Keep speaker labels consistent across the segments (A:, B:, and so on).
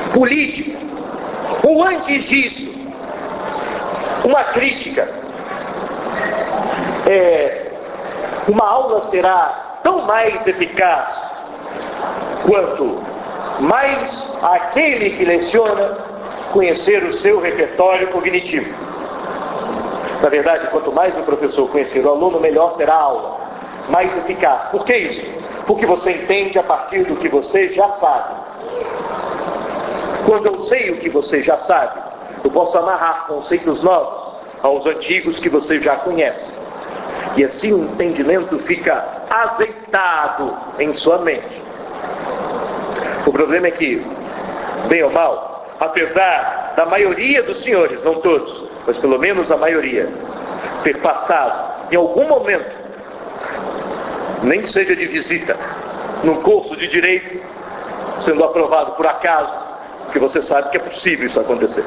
A: político, ou antes disso, uma crítica, uma aula será tão mais eficaz quanto mais aquele que leciona conhecer o seu repertório cognitivo. Na verdade, quanto mais o professor conhecer o aluno, melhor será a aula, mais eficaz. Por que isso? Porque você entende a partir do que você já sabe. Quando eu sei o que você já sabe, eu posso amarrar conceitos novos aos antigos que você já conhece. E assim o entendimento fica azeitado em sua mente. O problema é que, bem ou mal, apesar da maioria dos senhores, não todos, mas pelo menos a maioria, ter passado em algum momento, nem que seja de visita, num curso de direito, sendo aprovado por acaso, porque você sabe que é possível isso acontecer.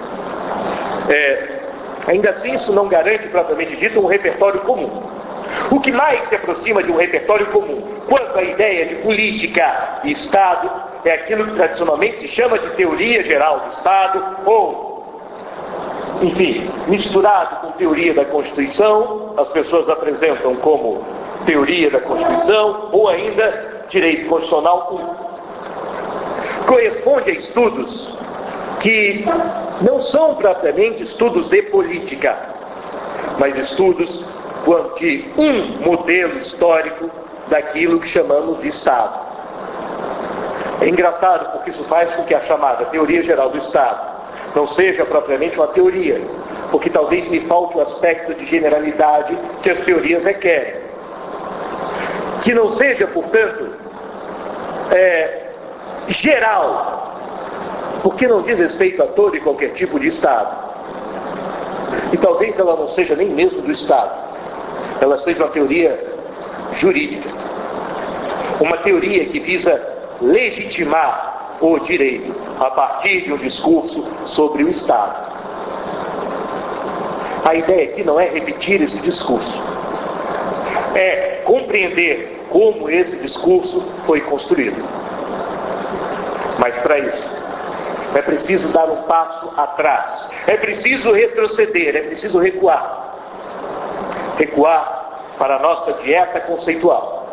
A: Ainda assim, isso não garante, propriamente dito, um repertório comum. O que mais se aproxima de um repertório comum quanto à ideia de política e Estado é aquilo que tradicionalmente se chama de teoria geral do Estado, ou, enfim, misturado com teoria da Constituição, as pessoas apresentam como teoria da Constituição, ou ainda direito constitucional 1. Corresponde a estudos que não são propriamente estudos de política, mas estudos de um modelo histórico daquilo que chamamos de Estado. É engraçado porque isso faz com que a chamada teoria geral do Estado não seja propriamente uma teoria, porque talvez me falte o aspecto de generalidade que as teorias requerem. Que não seja, portanto, geral, porque não diz respeito a todo e qualquer tipo de Estado. E talvez ela não seja nem mesmo do Estado. Ela seja uma teoria jurídica. Uma teoria que visa legitimar o direito a partir de um discurso sobre o Estado. A ideia aqui não é repetir esse discurso. É compreender como esse discurso foi construído. Mas para isso, é preciso dar um passo atrás. É preciso retroceder, é preciso recuar. Recuar para a nossa dieta conceitual.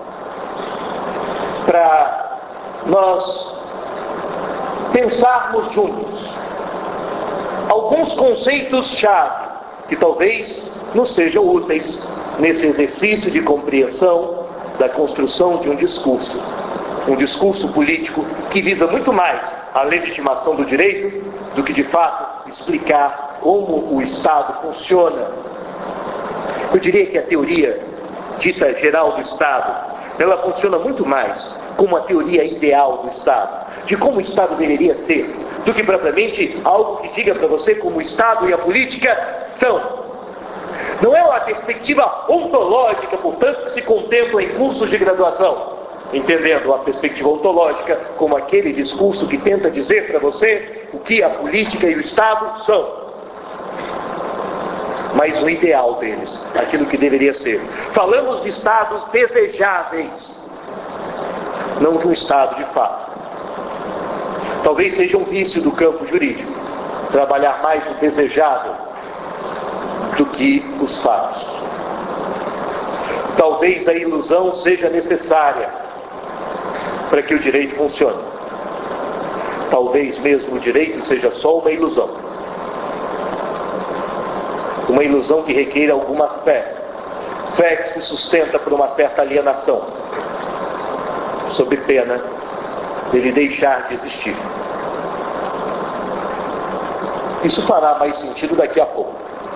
A: Para nós pensarmos juntos alguns conceitos-chave que talvez nos sejam úteis nesse exercício de compreensão da construção de um discurso político que visa muito mais a legitimação do direito do que de fato explicar como o Estado funciona. Eu diria que a teoria dita geral do Estado, ela funciona muito mais como a teoria ideal do Estado, de como o Estado deveria ser, do que propriamente algo que diga para você como o Estado e a política são. Não é uma perspectiva ontológica, portanto, que se contempla em cursos de graduação, entendendo a perspectiva ontológica como aquele discurso que tenta dizer para você o que a política e o Estado são. Mas o ideal deles, aquilo que deveria ser. Falamos de estados desejáveis, não de um estado de fato. Talvez seja um vício do campo jurídico, trabalhar mais o desejável do que os fatos. Talvez a ilusão seja necessária para que o direito funcione. Talvez mesmo o direito seja só uma ilusão. Uma ilusão que requer alguma fé. Fé que se sustenta por uma certa alienação, sob pena dele deixar de existir. Isso fará mais sentido daqui a pouco.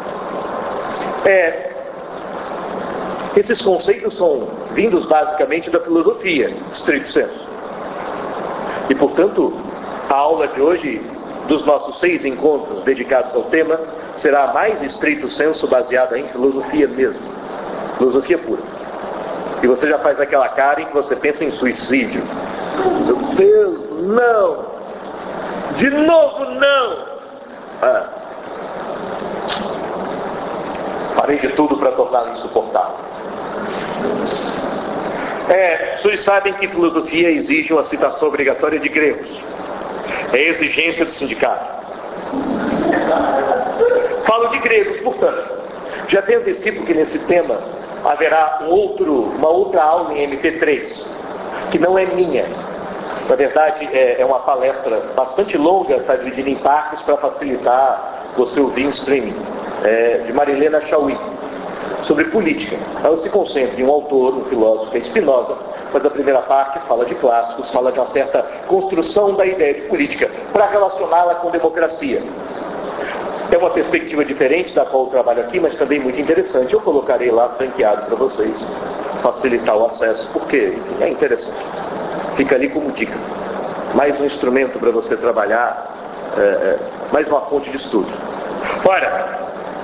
A: Esses conceitos são vindos basicamente da filosofia, stricto sensu. E, portanto, a aula de hoje, dos nossos 6 encontros dedicados ao tema, será mais estrito sensu baseada em filosofia mesmo. Filosofia pura. E você já faz aquela cara em que você pensa em suicídio. Meu Deus, não! De novo, não! Farei de tudo para torná-lo insuportável. Vocês sabem que filosofia exige uma citação obrigatória de gregos. É a exigência do sindicato. Falo de gregos, portanto. Já te antecipo que nesse tema haverá uma outra aula em MP3, que não é minha. Na verdade, é uma palestra bastante longa, está dividida em partes para facilitar você ouvir em streaming, de Marilena Chauí, sobre política. Ela se concentra em um autor, um filósofo, que é Spinoza, mas a primeira parte fala de clássicos, fala de uma certa construção da ideia de política, para relacioná-la com democracia. É uma perspectiva diferente da qual eu trabalho aqui, mas também muito interessante. Eu colocarei lá franqueado para vocês, facilitar o acesso, porque, enfim, é interessante. Fica ali como dica. Mais um instrumento para você trabalhar, mais uma fonte de estudo. Ora,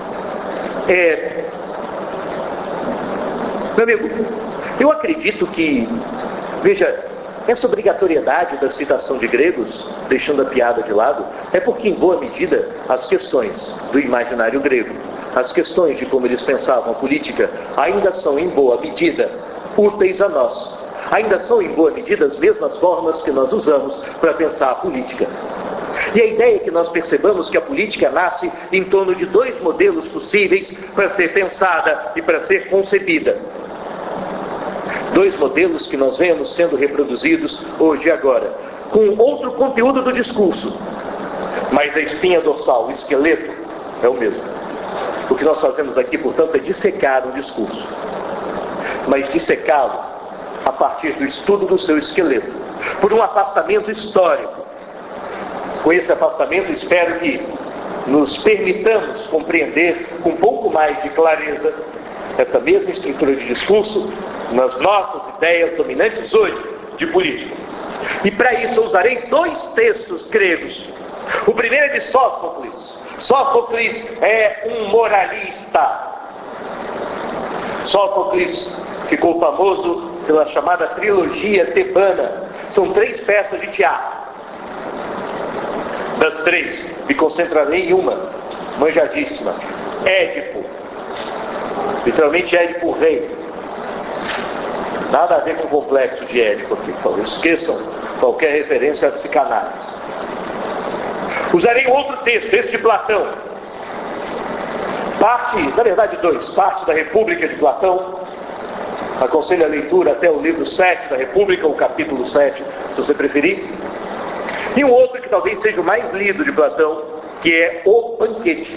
A: meu amigo, eu acredito que, veja, essa obrigatoriedade da citação de gregos, deixando a piada de lado, é porque, em boa medida, as questões do imaginário grego, as questões de como eles pensavam a política, ainda são, em boa medida, úteis a nós. Ainda são, em boa medida, as mesmas formas que nós usamos para pensar a política. E a ideia é que nós percebamos que a política nasce em torno de dois modelos possíveis para ser pensada e para ser concebida. Dois modelos que nós vemos sendo reproduzidos hoje e agora, com outro conteúdo do discurso, mas a espinha dorsal, o esqueleto, é o mesmo. O que nós fazemos aqui, portanto, é dissecar o discurso, mas dissecá-lo a partir do estudo do seu esqueleto, por um afastamento histórico. Com esse afastamento, espero que nos permitamos compreender com um pouco mais de clareza essa mesma estrutura de discurso nas nossas ideias dominantes hoje de política. E para isso eu usarei dois textos gregos. O primeiro é de Sófocles. Sófocles é um moralista. Sófocles ficou famoso pela chamada trilogia tebana. São 3 peças de teatro. Das 3, me concentrarei em uma, manjadíssima. Édipo. Literalmente Édipo rei. Nada a ver com o complexo de Édipo aqui, por favor. Esqueçam qualquer referência à psicanálise. Usarei outro texto, esse de Platão. Na verdade 2, parte da República de Platão. Aconselho a leitura até o livro 7 da República, o capítulo 7, se você preferir. E um outro que talvez seja o mais lido de Platão, que é O Banquete.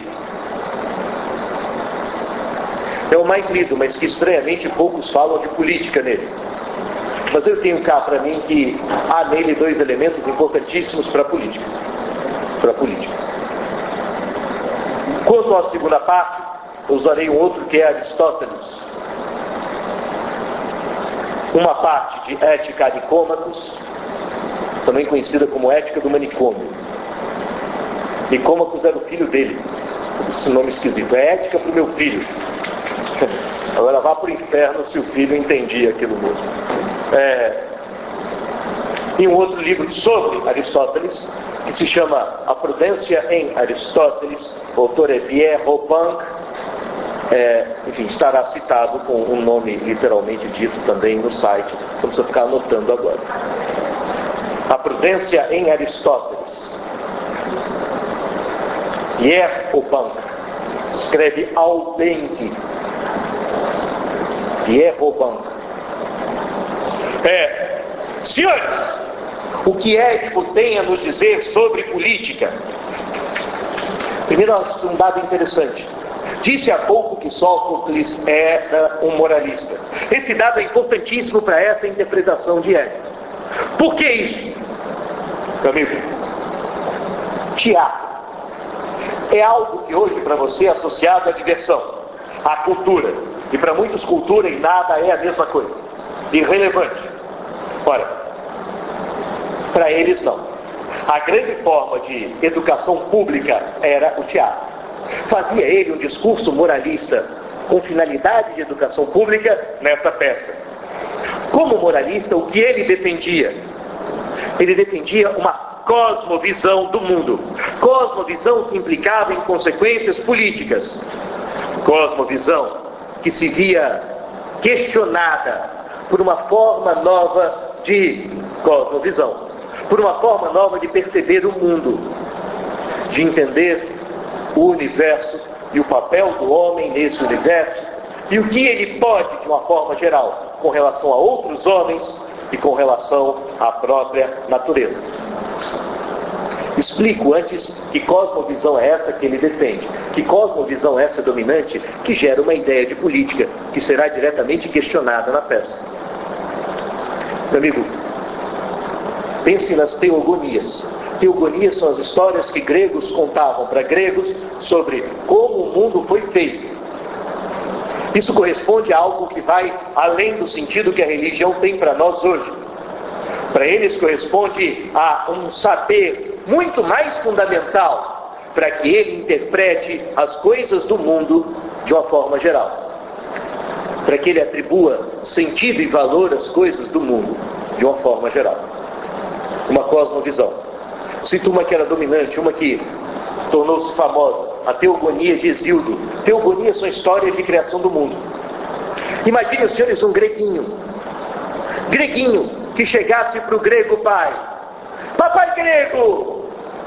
A: É o mais lido, mas que estranhamente poucos falam de política nele. Mas eu tenho cá para mim que há nele 2 elementos importantíssimos para a política. Quanto à segunda parte, eu usarei um outro que é Aristóteles. Uma parte de Ética Nicômacos, também conhecida como Ética do Manicômio. Nicômacos era o filho dele. Esse nome esquisito. É ética para o meu filho. Agora vá para o inferno se o filho entendia aquilo mesmo. E um outro livro sobre Aristóteles, que se chama A Prudência em Aristóteles, o autor é Pierre Robin, enfim, estará citado com um nome literalmente dito também no site, não precisa ficar anotando agora. A Prudência em Aristóteles. Pierre Robin, escreve al dente. Pierre Robin. Senhores, o que Édipo tem a nos dizer sobre política? Primeiro, um dado interessante. Disse há pouco que Sófocles era um moralista. Esse dado é importantíssimo para essa interpretação de Édipo. Por que isso? Meu amigo, teatro é algo que hoje para você é associado à diversão, à cultura. E para muitos cultura e nada é a mesma coisa. Irrelevante. Ora, para eles não. A grande forma de educação pública era o teatro. Fazia ele um discurso moralista com finalidade de educação pública nessa peça. Como moralista, o que ele defendia? Ele defendia uma cosmovisão do mundo. Cosmovisão que implicava em consequências políticas. Cosmovisão que se via questionada por uma forma nova de cosmovisão. por uma forma nova de perceber o mundo, de entender o universo e o papel do homem nesse universo e o que ele pode, de uma forma geral, com relação a outros homens e com relação à própria natureza. Explico antes que cosmovisão é essa que ele defende, que cosmovisão é essa dominante que gera uma ideia de política que será diretamente questionada na peça. Meu amigo, pense nas teogonias. Teogonias são as histórias que gregos contavam para gregos sobre como o mundo foi feito. Isso corresponde a algo que vai além do sentido que a religião tem para nós hoje. Para eles corresponde a um saber muito mais fundamental para que ele interprete as coisas do mundo de uma forma geral. Para que ele atribua sentido e valor às coisas do mundo de uma forma geral. Uma cosmovisão. Cito uma que era dominante, uma que tornou-se famosa, a teogonia de Hesíodo. Teogonias são histórias de criação do mundo. Imagine os senhores um greguinho que chegasse para o grego pai: papai grego,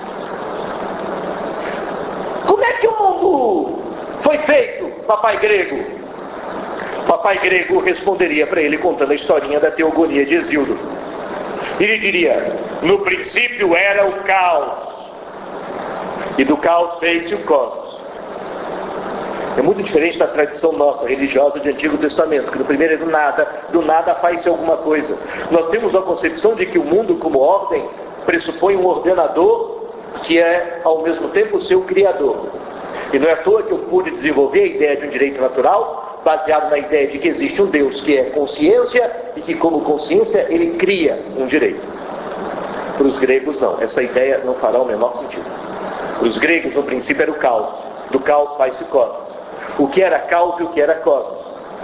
A: como é que o mundo foi feito, papai grego? Papai grego responderia para ele contando a historinha da teogonia de Hesíodo. Ele diria: no princípio era o caos, e do caos fez-se o cosmos. É muito diferente da tradição nossa, religiosa de Antigo Testamento, que no primeiro é do nada faz-se alguma coisa. Nós temos a concepção de que o mundo como ordem pressupõe um ordenador que é ao mesmo tempo o seu criador. E não é à toa que eu pude desenvolver a ideia de um direito natural, baseado na ideia de que existe um Deus que é consciência e que como consciência ele cria um direito. Para os gregos não, essa ideia não fará o menor sentido. Para os gregos no princípio era o caos, do caos faz-se o cosmos. O que era caos e o que era cosmos?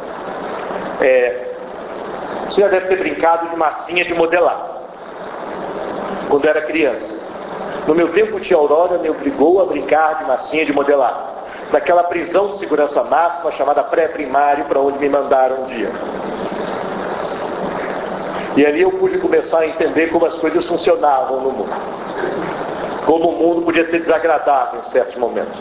A: Você já deve ter brincado de massinha de modelar quando era criança. No meu tempo, tia Aurora me obrigou a brincar de massinha de modelar, naquela prisão de segurança máxima chamada pré-primário, para onde me mandaram um dia. E ali eu pude começar a entender como as coisas funcionavam no mundo, como o mundo podia ser desagradável em certos momentos.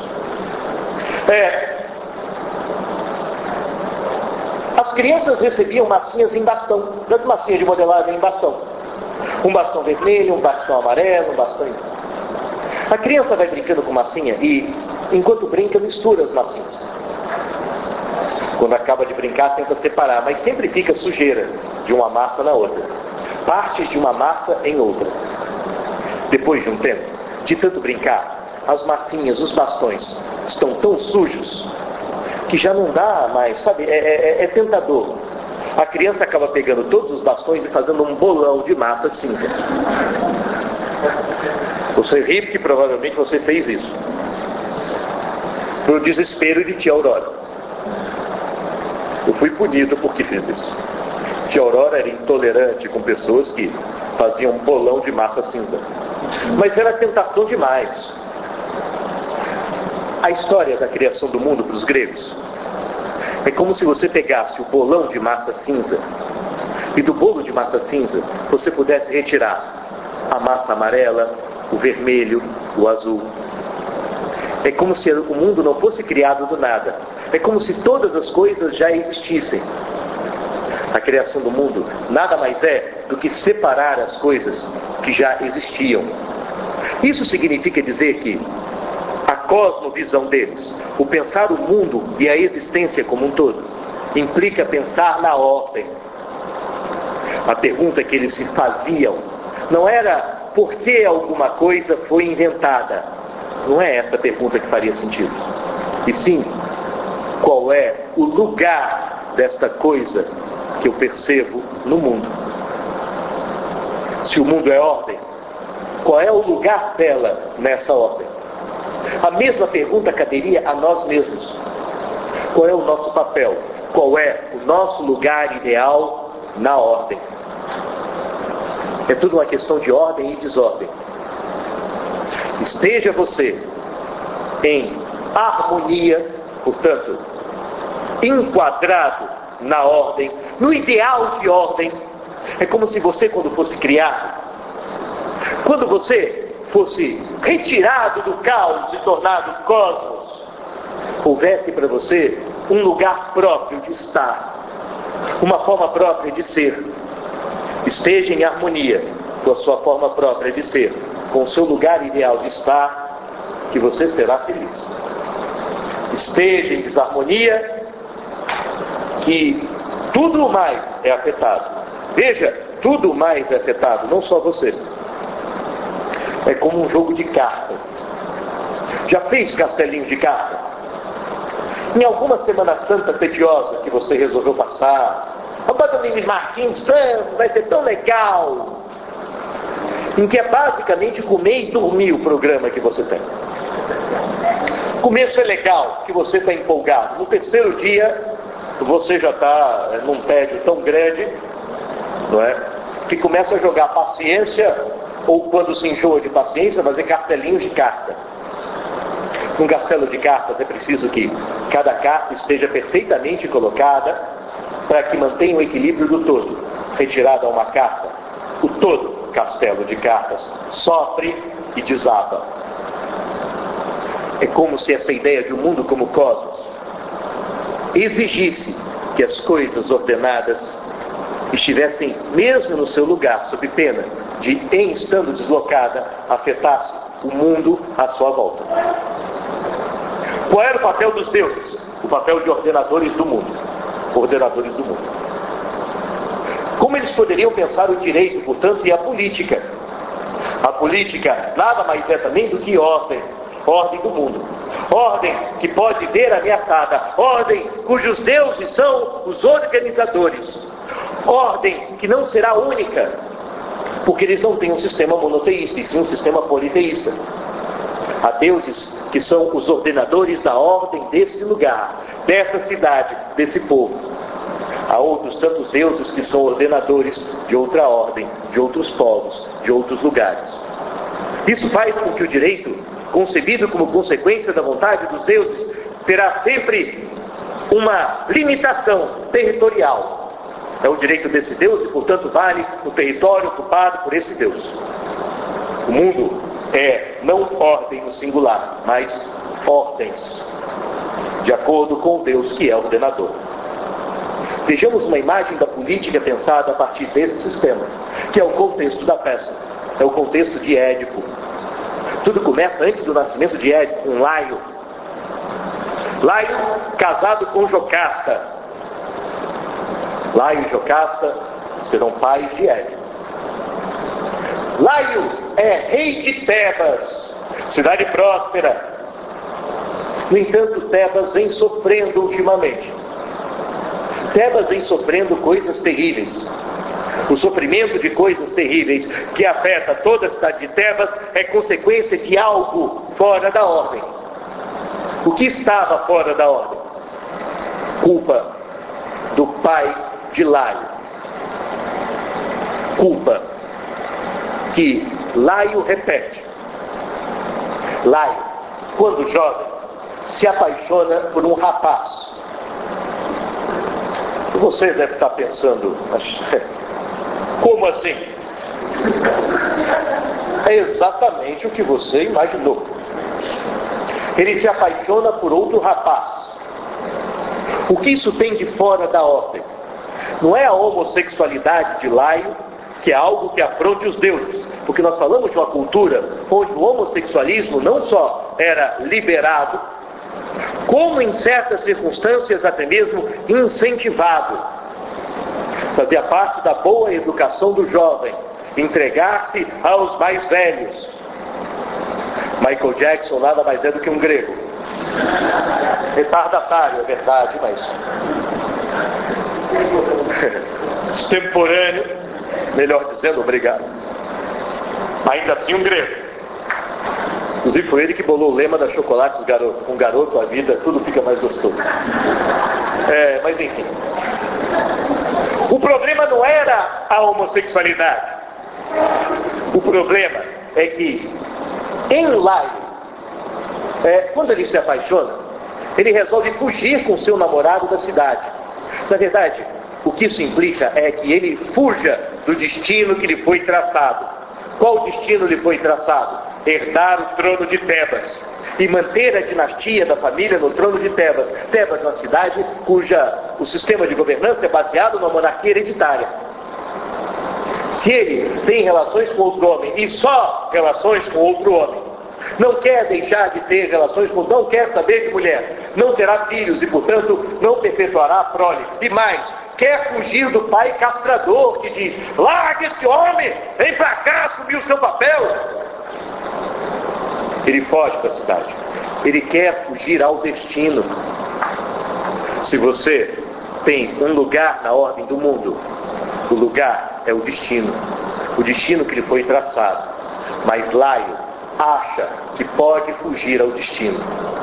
A: As crianças recebiam massinhas em bastão, tanto massinha de modelagem em bastão. Um bastão vermelho, um bastão amarelo, um bastão... A criança vai brincando com massinha e, enquanto brinca, mistura as massinhas. Quando acaba de brincar, tenta separar, mas sempre fica sujeira de uma massa na outra. Partes de uma massa em outra. Depois de um tempo, de tanto brincar, as massinhas, os bastões, estão tão sujos que já não dá mais, sabe? É tentador. A criança acaba pegando todos os bastões e fazendo um bolão de massa cinza. Você ri porque provavelmente você fez isso. Pro desespero de tia Aurora. Eu fui punido porque fiz isso. Tia Aurora era intolerante com pessoas que faziam um bolão de massa cinza. Mas era tentação demais. A história da criação do mundo para os gregos é como se você pegasse o bolão de massa cinza e do bolo de massa cinza você pudesse retirar a massa amarela, o vermelho, o azul. É como se o mundo não fosse criado do nada. É como se todas as coisas já existissem. A criação do mundo nada mais é do que separar as coisas que já existiam. Isso significa dizer que a cosmovisão deles, o pensar o mundo e a existência como um todo, implica pensar na ordem. A pergunta que eles se faziam não era por que alguma coisa foi inventada. Não é essa a pergunta que faria sentido. E sim, qual é o lugar desta coisa que eu percebo no mundo? Se o mundo é ordem, qual é o lugar dela nessa ordem? A mesma pergunta caberia a nós mesmos. Qual é o nosso papel? Qual é o nosso lugar ideal na ordem? É tudo uma questão de ordem e desordem. Esteja você em harmonia, portanto, enquadrado na ordem, no ideal de ordem. É como se você, quando fosse criado, quando você fosse retirado do caos e tornado cosmos, houvesse para você um lugar próprio de estar, uma forma própria de ser. Esteja em harmonia com a sua forma própria de ser, com o seu lugar ideal de estar, que você será feliz. Esteja em desarmonia, que tudo mais é afetado. Veja, tudo mais é afetado, não só você. É como um jogo de cartas. Já fez castelinho de cartas? Em alguma Semana Santa tediosa que você resolveu passar, Domingos Martins, vai ser tão legal, em que é basicamente comer e dormir o programa que você tem. O começo é legal, que você está empolgado. No terceiro dia, você já está num tédio tão grande, não é? Que começa a jogar paciência, ou quando se enjoa de paciência, fazer cartelinhos de carta. Num castelo de cartas é preciso que cada carta esteja perfeitamente colocada para que mantenha o equilíbrio do todo. Retirada uma carta, o todo castelo de cartas sofre e desaba. É como se essa ideia de um mundo como cosmos exigisse que as coisas ordenadas estivessem mesmo no seu lugar, sob pena de, em estando deslocada, afetasse o mundo à sua volta. Qual era o papel dos deuses? O papel de ordenadores do mundo. Ordenadores do mundo. Como eles poderiam pensar o direito, portanto, e a política? A política nada mais é também do que ordem. Ordem do mundo. Ordem que pode ver ameaçada. Ordem cujos deuses são os organizadores. Ordem que não será única, porque eles não têm um sistema monoteísta, e sim um sistema politeísta. Há deuses que são os ordenadores da ordem desse lugar, dessa cidade, desse povo. Há outros tantos deuses que são ordenadores de outra ordem, de outros povos, de outros lugares. Isso faz com que o direito, concebido como consequência da vontade dos deuses, terá sempre uma limitação territorial. É o direito desse Deus e, portanto, vale o território ocupado por esse Deus. O mundo é não ordem no singular, mas ordens, de acordo com o Deus que é ordenador. Vejamos uma imagem da política pensada a partir desse sistema, que é o contexto da peça, é o contexto de Édipo. Tudo começa antes do nascimento de Édipo, com Laio. Laio casado com Jocasta. Laio e Jocasta serão pais de Édipo. Laio é rei de Tebas, cidade próspera. No entanto, Tebas vem sofrendo ultimamente. Tebas vem sofrendo coisas terríveis. O sofrimento de coisas terríveis que afeta toda a cidade de Tebas é consequência de algo fora da ordem. O que estava fora da ordem? Culpa do pai de Laio. Culpa que Laio repete. Laio, quando jovem, se apaixona por um rapaz. Você deve estar pensando, mas como assim? É exatamente o que você imaginou. Ele se apaixona por outro rapaz. O que isso tem de fora da ordem? Não é a homossexualidade de Laio, que é algo que afronte os deuses, porque nós falamos de uma cultura onde o homossexualismo não só era liberado, como em certas circunstâncias até mesmo incentivado. Fazia parte da boa educação do jovem, entregar-se aos mais velhos. Michael Jackson nada mais é do que um grego. Retardatário, é verdade, mas extemporâneo, melhor dizendo, obrigado. Ainda assim um grego. Inclusive foi ele que bolou o lema da Chocolates Garoto. Com garoto a vida tudo fica mais gostoso. Mas enfim. O problema não era a homossexualidade. O problema é que em Laio, quando ele se apaixona, ele resolve fugir com seu namorado da cidade. Na verdade, o que isso implica é que ele fuja do destino que lhe foi traçado. Qual destino lhe foi traçado? Herdar o trono de Tebas e manter a dinastia da família no trono de Tebas. Tebas, uma cidade o sistema de governança é baseado na monarquia hereditária. Se ele tem relações com outro homem, e só relações com outro homem, não quer deixar de ter relações com, não quer saber de mulher, não terá filhos e, portanto, não perpetuará a prole. E mais, quer fugir do pai castrador que diz: larga esse homem, vem pra cá assumir o seu papel. Ele foge da cidade. Ele quer fugir ao destino. Se você tem um lugar na ordem do mundo, o lugar é o destino que lhe foi traçado. Mas Laio acha que pode fugir ao destino.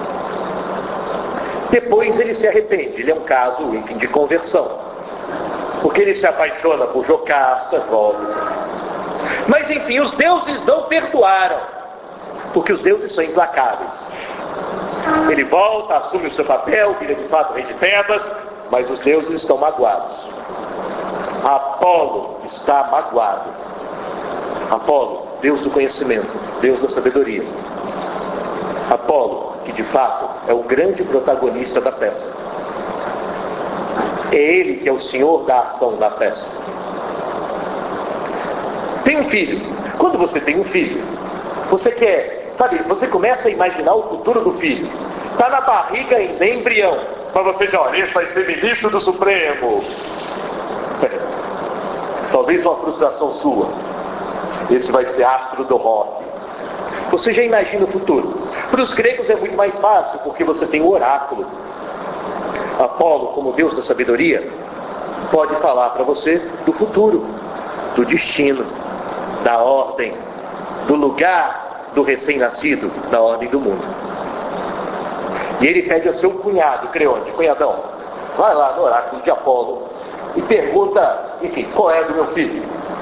A: Depois ele se arrepende. Ele é um caso, enfim, de conversão, porque ele se apaixona por Jocasta, volta. Mas enfim, os deuses não perdoaram, porque os deuses são implacáveis. Ele volta, assume o seu papel, vira de fato rei de Tebas, mas os deuses estão magoados. Apolo está magoado. Apolo, Deus do conhecimento, Deus da sabedoria. Apolo, que de fato é o grande protagonista da peça. É ele que é o senhor da ação da peça. Tem um filho. Quando você tem um filho, você quer, sabe, você começa a imaginar o futuro do filho. Está na barriga ainda, embrião. Mas você já olha, esse vai ser ministro do Supremo. Talvez uma frustração sua. Esse vai ser astro do rock. Você já imagina o futuro. Para os gregos é muito mais fácil, porque você tem o oráculo. Apolo, como Deus da sabedoria, pode falar para você do futuro, do destino, da ordem, do lugar do recém-nascido na ordem do mundo. E ele pede ao seu cunhado, Creonte: cunhadão, vai lá no oráculo de Apolo e pergunta, enfim, qual é do meu filho.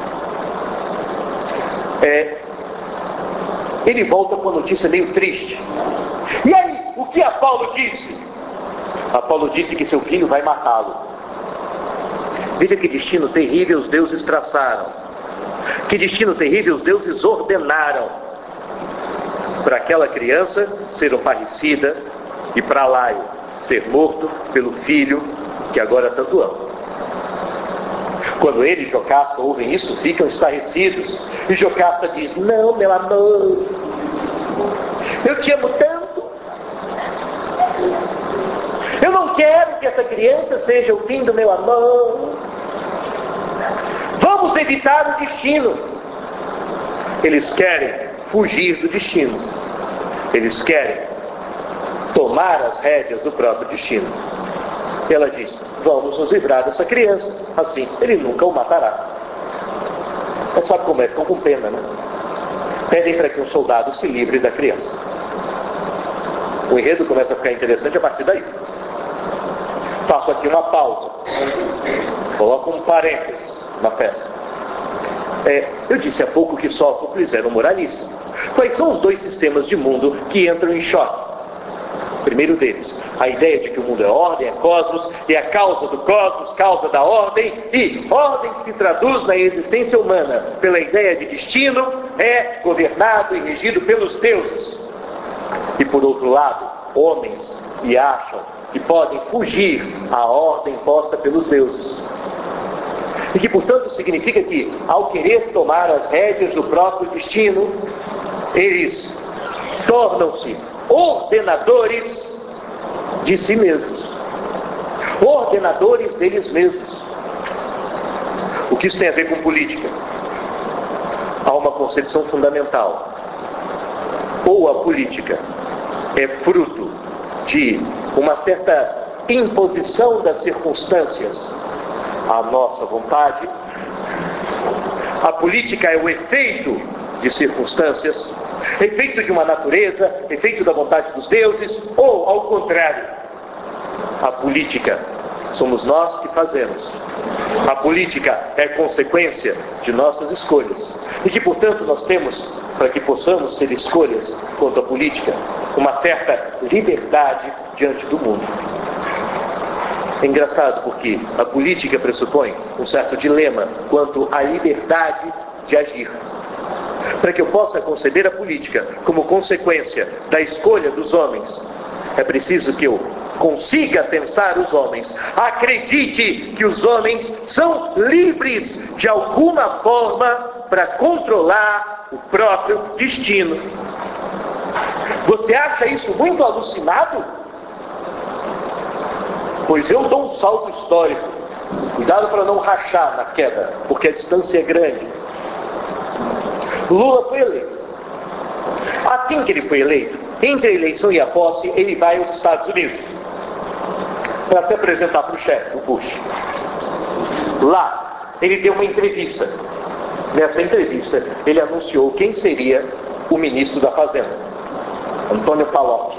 A: Ele volta com a notícia meio triste. E aí, o que Apolo disse? Apolo disse que seu filho vai matá-lo. Veja que destino terrível os deuses traçaram. Que destino terrível os deuses ordenaram. Para aquela criança ser um parricida e para Laio ser morto pelo filho que agora tanto ama. Quando ele e Jocasta ouvem isso, ficam estarrecidos. E Jocasta diz: não, meu amor, eu te amo tanto. Eu não quero que essa criança seja o fim do meu amor. Vamos evitar o destino. Eles querem fugir do destino. Eles querem tomar as rédeas do próprio destino. Ela diz: vamos nos livrar dessa criança, assim ele nunca o matará. Mas sabe como é? Ficam com pena, né? Pedem para que um soldado se livre da criança. O enredo começa a ficar interessante a partir daí. Faço aqui uma pausa. Coloco um parênteses na peça. Eu disse há pouco que Sófocles era um moralista. Quais são os dois sistemas de mundo que entram em choque? O primeiro deles, a ideia de que o mundo é ordem, é cosmos, e a causa do cosmos, causa da ordem, e ordem que se traduz na existência humana pela ideia de destino, é governado e regido pelos deuses. E por outro lado, homens que acham que podem fugir à ordem imposta pelos deuses. E que, portanto, significa que, ao querer tomar as rédeas do próprio destino, eles tornam-se ordenadores de si mesmos, ordenadores deles mesmos. O que isso tem a ver com política? Há uma concepção fundamental. Ou a política é fruto de uma certa imposição das circunstâncias à nossa vontade, a política é o efeito de circunstâncias, efeito de uma natureza, efeito da vontade dos deuses, ou ao contrário, a política somos nós que fazemos. A política é consequência de nossas escolhas. E que, portanto, nós temos, para que possamos ter escolhas quanto à política, uma certa liberdade diante do mundo. É engraçado porque a política pressupõe um certo dilema quanto à liberdade de agir. Para que eu possa conceber a política como consequência da escolha dos homens, é preciso que eu consiga pensar os homens, acredite que os homens são livres de alguma forma para controlar o próprio destino. Você acha isso muito alucinado? Pois eu dou um salto histórico. Cuidado para não rachar na queda, porque a distância é grande. Lula foi eleito. Assim que ele foi eleito, entre a eleição e a posse, ele vai aos Estados Unidos para se apresentar para o chefe, o Bush. Lá, ele deu uma entrevista. Nessa entrevista, ele anunciou quem seria o ministro da Fazenda, Antônio Palocci.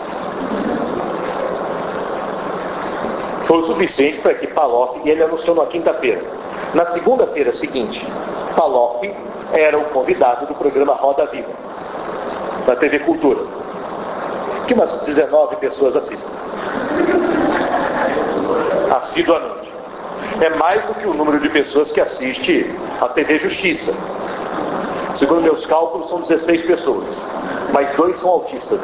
A: Foi o suficiente para que Palocci, e ele anunciou na quinta-feira. Na segunda-feira seguinte, Palocci era o convidado do programa Roda Viva, da TV Cultura, que umas 19 pessoas assistem assiduamente. É mais do que o número de pessoas que assiste a TV Justiça. Segundo meus cálculos, são 16 pessoas, mas 2 são autistas, né?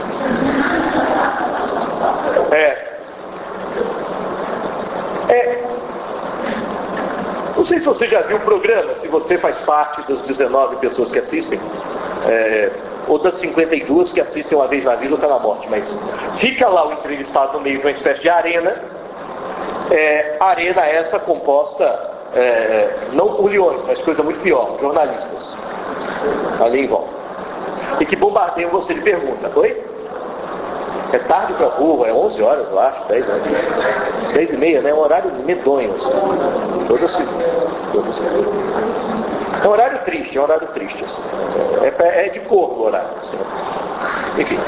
A: Não sei se você já viu o programa, se você faz parte das 19 pessoas que assistem, ou das 52 que assistem uma vez na vida ou está na morte, mas fica lá o entrevistado no meio de uma espécie de arena, arena essa composta, não por leões, mas coisa muito pior, jornalistas, ali em volta, e que bombardeiam você de pergunta. Oi? É tarde para burro, é 11 horas, eu acho, 10 horas. 10 e meia, né? É um horário medonho, assim. Toda segunda. É um horário triste, assim. É de corpo o horário, assim. Enfim.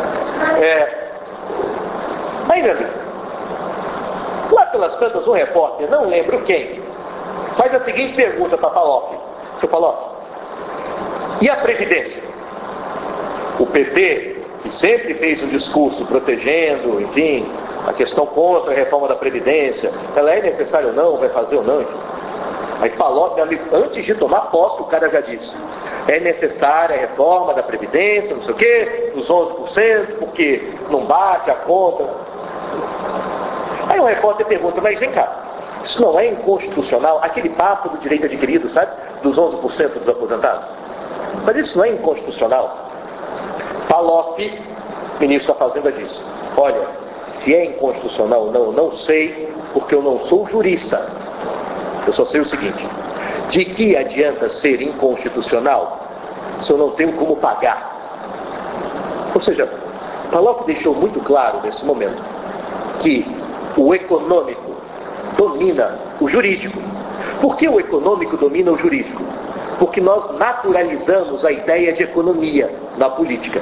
A: Aí, meu amigo, lá pelas tantas, um repórter, não lembro quem, faz a seguinte pergunta para Palocci. Seu Palocci, e a Previdência? O PT, que sempre fez um discurso protegendo, enfim, a questão contra a reforma da Previdência, ela é necessária ou não, vai fazer ou não, enfim. Aí Palocci, meu amigo, antes de tomar posse, o cara já disse, é necessária a reforma da Previdência, não sei o quê, dos 11%, porque não bate a conta. Aí o repórter pergunta, mas vem cá, isso não é inconstitucional? Aquele papo do direito adquirido, sabe? Dos 11% dos aposentados. Mas isso não é inconstitucional? Palocci, ministro da Fazenda, disse, olha, se é inconstitucional ou não, eu não sei, porque eu não sou jurista. Eu só sei o seguinte, de que adianta ser inconstitucional se eu não tenho como pagar? Ou seja, Palocci deixou muito claro nesse momento que o econômico domina o jurídico. Por que o econômico domina o jurídico? Porque nós naturalizamos a ideia de economia na política.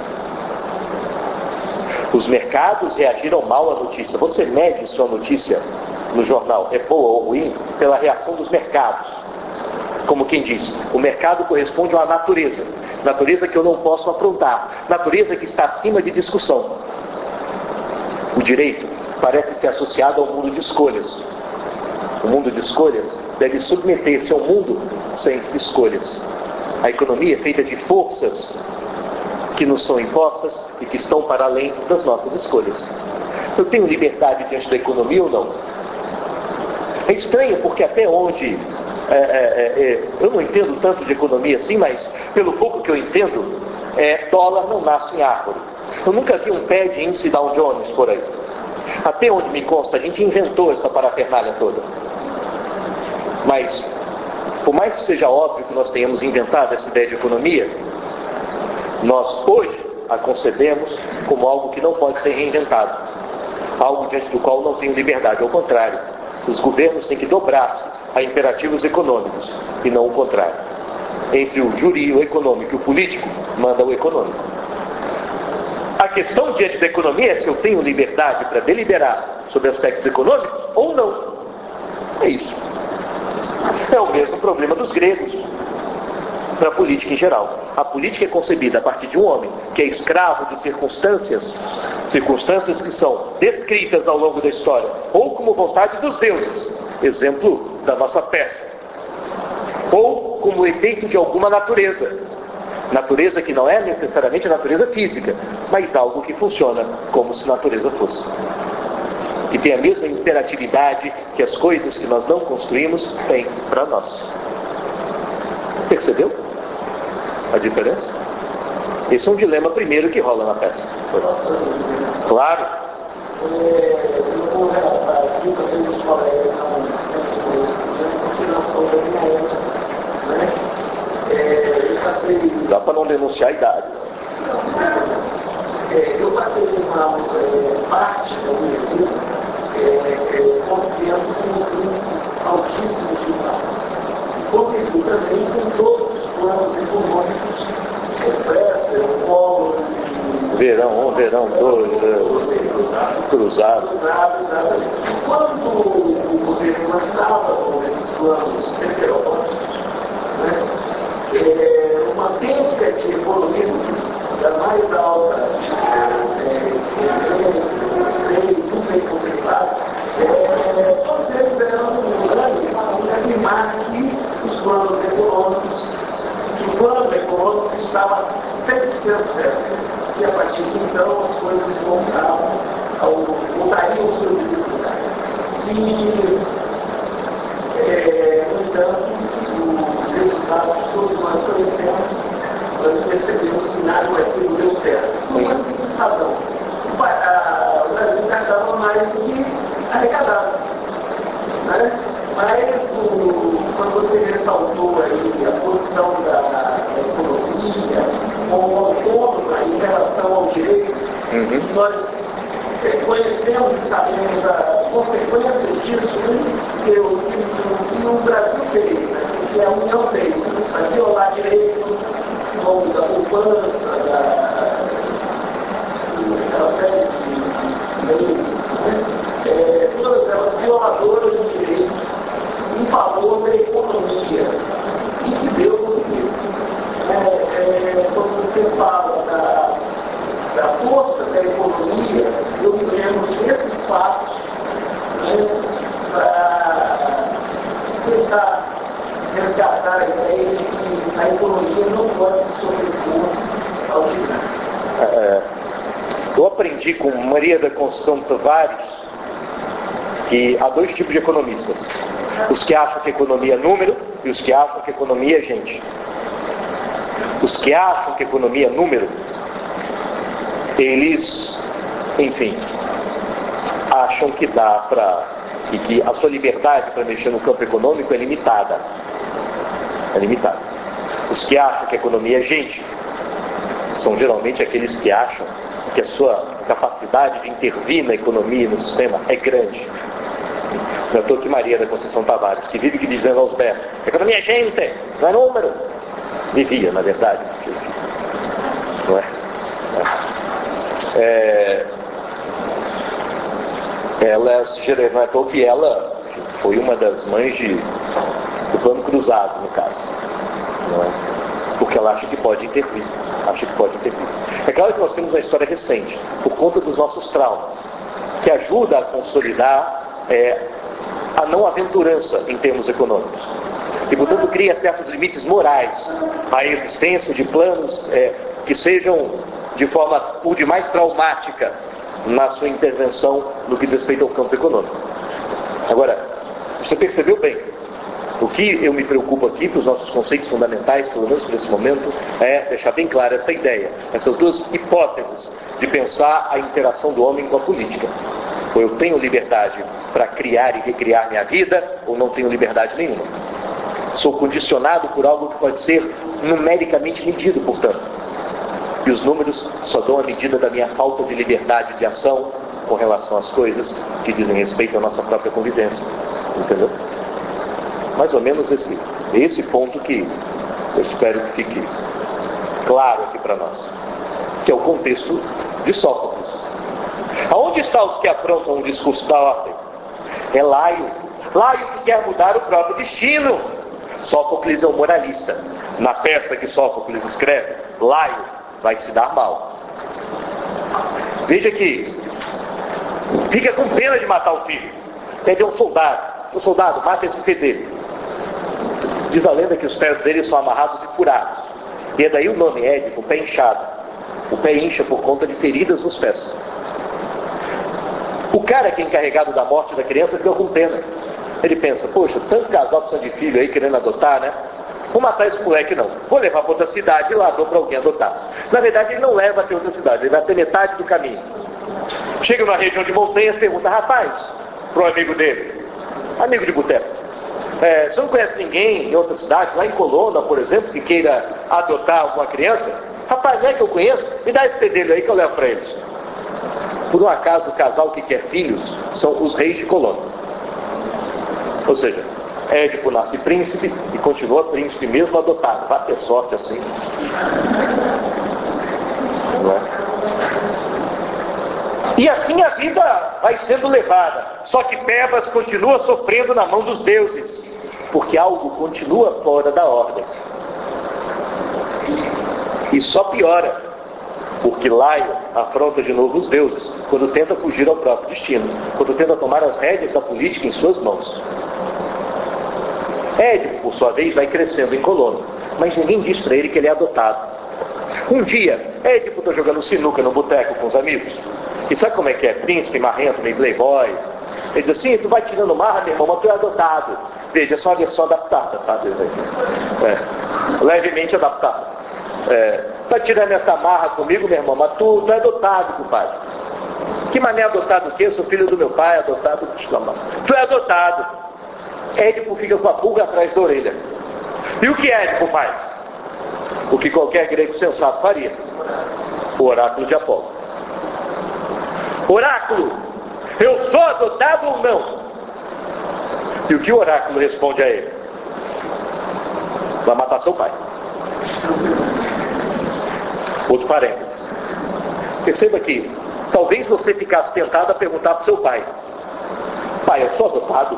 A: Os mercados reagiram mal à notícia. Você mede sua notícia no jornal, é boa ou ruim, pela reação dos mercados. Como quem diz, o mercado corresponde a uma natureza. Natureza que eu não posso afrontar. Natureza que está acima de discussão. O direito parece ser associado ao mundo de escolhas. O mundo de escolhas deve submeter-se ao mundo sem escolhas. A economia é feita de forças que nos são impostas e que estão para além das nossas escolhas. Eu tenho liberdade diante da economia ou não? É estranho porque até onde eu não entendo tanto de economia assim, mas pelo pouco que eu entendo, dólar não nasce em árvore. Eu nunca vi um pé de índice Dow Jones por aí. Até onde me consta, a gente inventou essa parafernália toda. Mas, por mais que seja óbvio que nós tenhamos inventado essa ideia de economia, nós hoje a concebemos como algo que não pode ser reinventado. Algo diante do qual não tenho liberdade. Ao contrário, os governos têm que dobrar-se a imperativos econômicos e não o contrário. Entre o jurídico, o econômico e o político, manda o econômico. A questão diante da economia é se eu tenho liberdade para deliberar sobre aspectos econômicos ou não. É isso. É o mesmo problema dos gregos para a política em geral. A política é concebida a partir de um homem que é escravo de circunstâncias que são descritas ao longo da história, ou como vontade dos deuses, exemplo da nossa peste, ou como efeito de alguma natureza, Natureza que não é necessariamente a natureza física, mas algo que funciona como se natureza fosse. Que tem a mesma interatividade que as coisas que nós não construímos têm para nós. Percebeu a diferença? Esse é um dilema primeiro que rola na peça. Claro.
B: Eu vou relatar aqui para os colegas
A: dá para não denunciar a idade.
B: Eu passei uma parte da minha vida convivendo com um altíssimo tribunal. Convivi também com todos os planos econômicos, Pressa, Polo,
A: Verão 2, Cruzado.
B: Quando o governo lançava com esses planos meteorológicos, uma técnica de economismo da mais alta super conceituada, todos eles eram para animar que os planos econômicos, que o plano econômico estava 100% certo, e a partir de então as coisas voltariam ao seu devido lugar. No entanto, os resultados todos nós conhecemos, nós percebemos que nada daquilo deu certo. Por uma simples razão. O Brasil gastava mais do que arrecadava. Né? Mas, quando você ressaltou aí a posição da economia, como autônoma em relação ao direito, nós conhecemos e sabemos a consequência disso que o Brasil fez, né? Que a União fez, para violar direitos, como da poupança, daquela série de leis, todas elas violadoras de direitos em favor da economia e que deu no direito. Quando você fala da força da economia, eu me lembro desses fatos, para tentar resgatar a ideia de que a economia não pode se sobrepor ao direito.
A: Eu aprendi com Maria da Conceição Tavares que há dois tipos de economistas: os que acham que economia é número e os que acham que economia é gente. Os que acham que economia é número, eles, enfim, acham que dá para, e que a sua liberdade para mexer no campo econômico é limitada. É limitada. Os que acham que a economia é gente são geralmente aqueles que acham que a sua capacidade de intervir na economia e no sistema é grande. Não é à toa que Maria da Conceição Tavares, que vive dizendo aos berros, a economia é gente, não é número. Vivia, na verdade. Não é? Ela, não é à toa que ela foi uma das mães do plano cruzado, no caso. Não é? Porque ela acha que pode intervir. É claro que nós temos uma história recente, por conta dos nossos traumas, que ajuda a consolidar a não aventurança em termos econômicos. E, portanto, cria certos limites morais à existência de planos que sejam de forma por demais traumática na sua intervenção no que diz respeito ao campo econômico. Agora, você percebeu bem, o que eu me preocupo aqui para os nossos conceitos fundamentais, pelo menos nesse momento, é deixar bem clara essa ideia, essas duas hipóteses de pensar a interação do homem com a política. Ou eu tenho liberdade para criar e recriar minha vida, ou não tenho liberdade nenhuma. Sou condicionado por algo que pode ser numericamente medido, portanto. E os números só dão a medida da minha falta de liberdade de ação com relação às coisas que dizem respeito à nossa própria convivência. Entendeu? Mais ou menos esse ponto que eu espero que fique claro aqui para nós. Que é o contexto de Sófocles. Aonde estão os que aprontam um discurso da ordem? É Laio. Laio que quer mudar o próprio destino. Sófocles é um moralista. Na peça que Sófocles escreve, Laio vai se dar mal. Veja que fica com pena de matar o filho. Pede a um soldado. O soldado, mata esse fedê. Diz a lenda que os pés dele são amarrados e furados. E é daí o nome Édipo, pé inchado. O pé incha por conta de feridas nos pés. O cara que é encarregado da morte da criança fica com pena. Ele pensa, poxa, tanto casal precisa de filho aí querendo adotar, né? Vou matar esse moleque não. Vou levar para outra cidade e lá dou para alguém adotar. Na verdade, ele não leva até outra cidade, ele vai até metade do caminho. Chega numa região de montanhas e pergunta, rapaz, pro amigo dele, amigo de boteco, você não conhece ninguém em outra cidade, lá em Colônia, por exemplo, que queira adotar alguma criança? Rapaz, não é que eu conheço? Me dá esse pedelho aí que eu levo para eles. Por um acaso, o casal que quer filhos são os reis de Colônia. Ou seja, Édipo nasce príncipe e continua príncipe mesmo adotado. Vai ter sorte assim. Não é? E assim a vida vai sendo levada. Só que Tebas continua sofrendo na mão dos deuses. Porque algo continua fora da ordem. E só piora. Porque Laio afronta de novo os deuses quando tenta fugir ao próprio destino. Quando tenta tomar as rédeas da política em suas mãos. Édipo, por sua vez, vai crescendo em Colônia, mas ninguém diz para ele que ele é adotado. Um dia, Édipo está jogando sinuca no boteco com os amigos, e sabe como é que é? Príncipe, marrento, meio playboy. Ele diz assim, tu vai tirando marra, meu irmão, mas tu é adotado. Veja, é só uma versão adaptada, sabe? Levemente adaptada. Tá tirando essa marra comigo, meu irmão, mas tu é adotado, compadre. Que mané adotado o quê? Eu sou filho do meu pai, adotado. Tu é adotado. Édipo fica com a pulga atrás da orelha. E o que Édipo faz? O que qualquer grego sensato faria. O oráculo de Apolo. Oráculo, eu sou adotado ou não? E o que o oráculo responde a ele? Vai matar seu pai. Outro parênteses. Perceba que talvez você ficasse tentado a perguntar para o seu pai. Pai, eu sou adotado?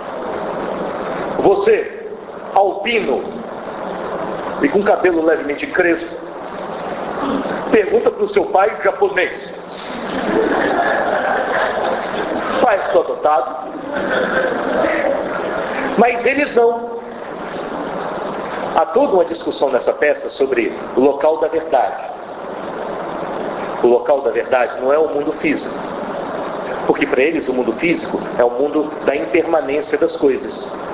A: Você, albino e com cabelo levemente crespo, pergunta para o seu pai japonês. Pai, sou adotado. Mas eles não. Há toda uma discussão nessa peça sobre o local da verdade. O local da verdade não é o mundo físico. Porque para eles o mundo físico é o mundo da impermanência das coisas.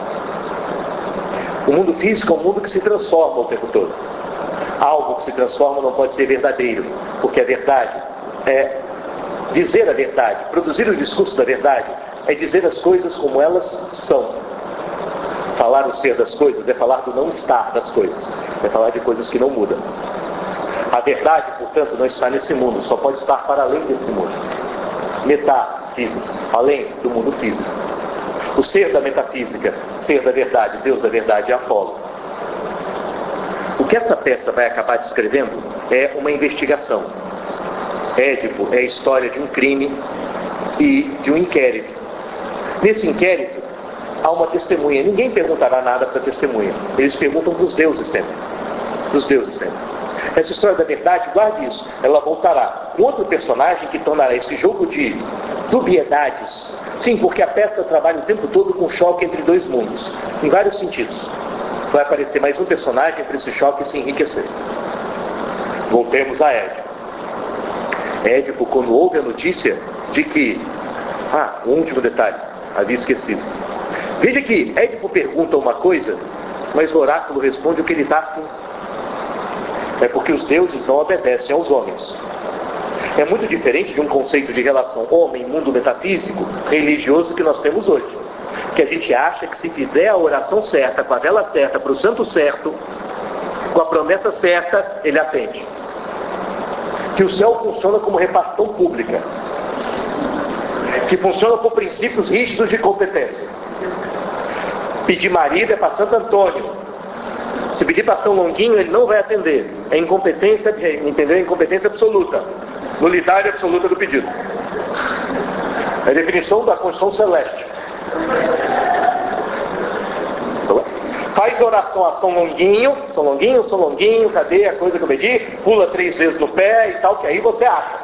A: O mundo físico é um mundo que se transforma o tempo todo. Algo que se transforma não pode ser verdadeiro, porque a verdade é dizer a verdade. Produzir o discurso da verdade é dizer as coisas como elas são. Falar o ser das coisas é falar do não estar das coisas. É falar de coisas que não mudam. A verdade, portanto, não está nesse mundo, só pode estar para além desse mundo. Metafísica, além do mundo físico. O ser da metafísica, ser da verdade, Deus da verdade é Apolo. O que essa peça vai acabar descrevendo é uma investigação. Édipo é a história de um crime e de um inquérito. Nesse inquérito, há uma testemunha. Ninguém perguntará nada para a testemunha. Eles perguntam para os deuses sempre. Dos deuses sempre. Essa história da verdade, guarde isso. Ela voltará. Um outro personagem que tornará esse jogo de dubiedades. Sim, porque a peça trabalha o tempo todo com choque entre dois mundos. Em vários sentidos. Vai aparecer mais um personagem para esse choque se enriquecer. Voltemos a Édipo. Édipo, quando ouve a notícia de que... um último detalhe. Havia esquecido. Veja que Édipo pergunta uma coisa, mas o oráculo responde o que ele está afim. É porque os deuses não obedecem aos homens. É muito diferente de um conceito de relação homem-mundo metafísico, religioso que nós temos hoje. Que a gente acha que se fizer a oração certa, com a vela certa, para o santo certo, com a promessa certa, ele atende. Que o céu funciona como repartição pública. Que funciona por princípios rígidos de competência. Pedir marido é para Santo Antônio. Se pedir para São Longuinho, ele não vai atender. É incompetência, entendeu? É incompetência absoluta. Nulidade absoluta do pedido. É a definição da Constituição Celeste. Faz oração a São Longuinho, São Longuinho, São Longuinho, cadê a coisa que eu pedi? Pula 3 vezes no pé e tal, que aí você acha.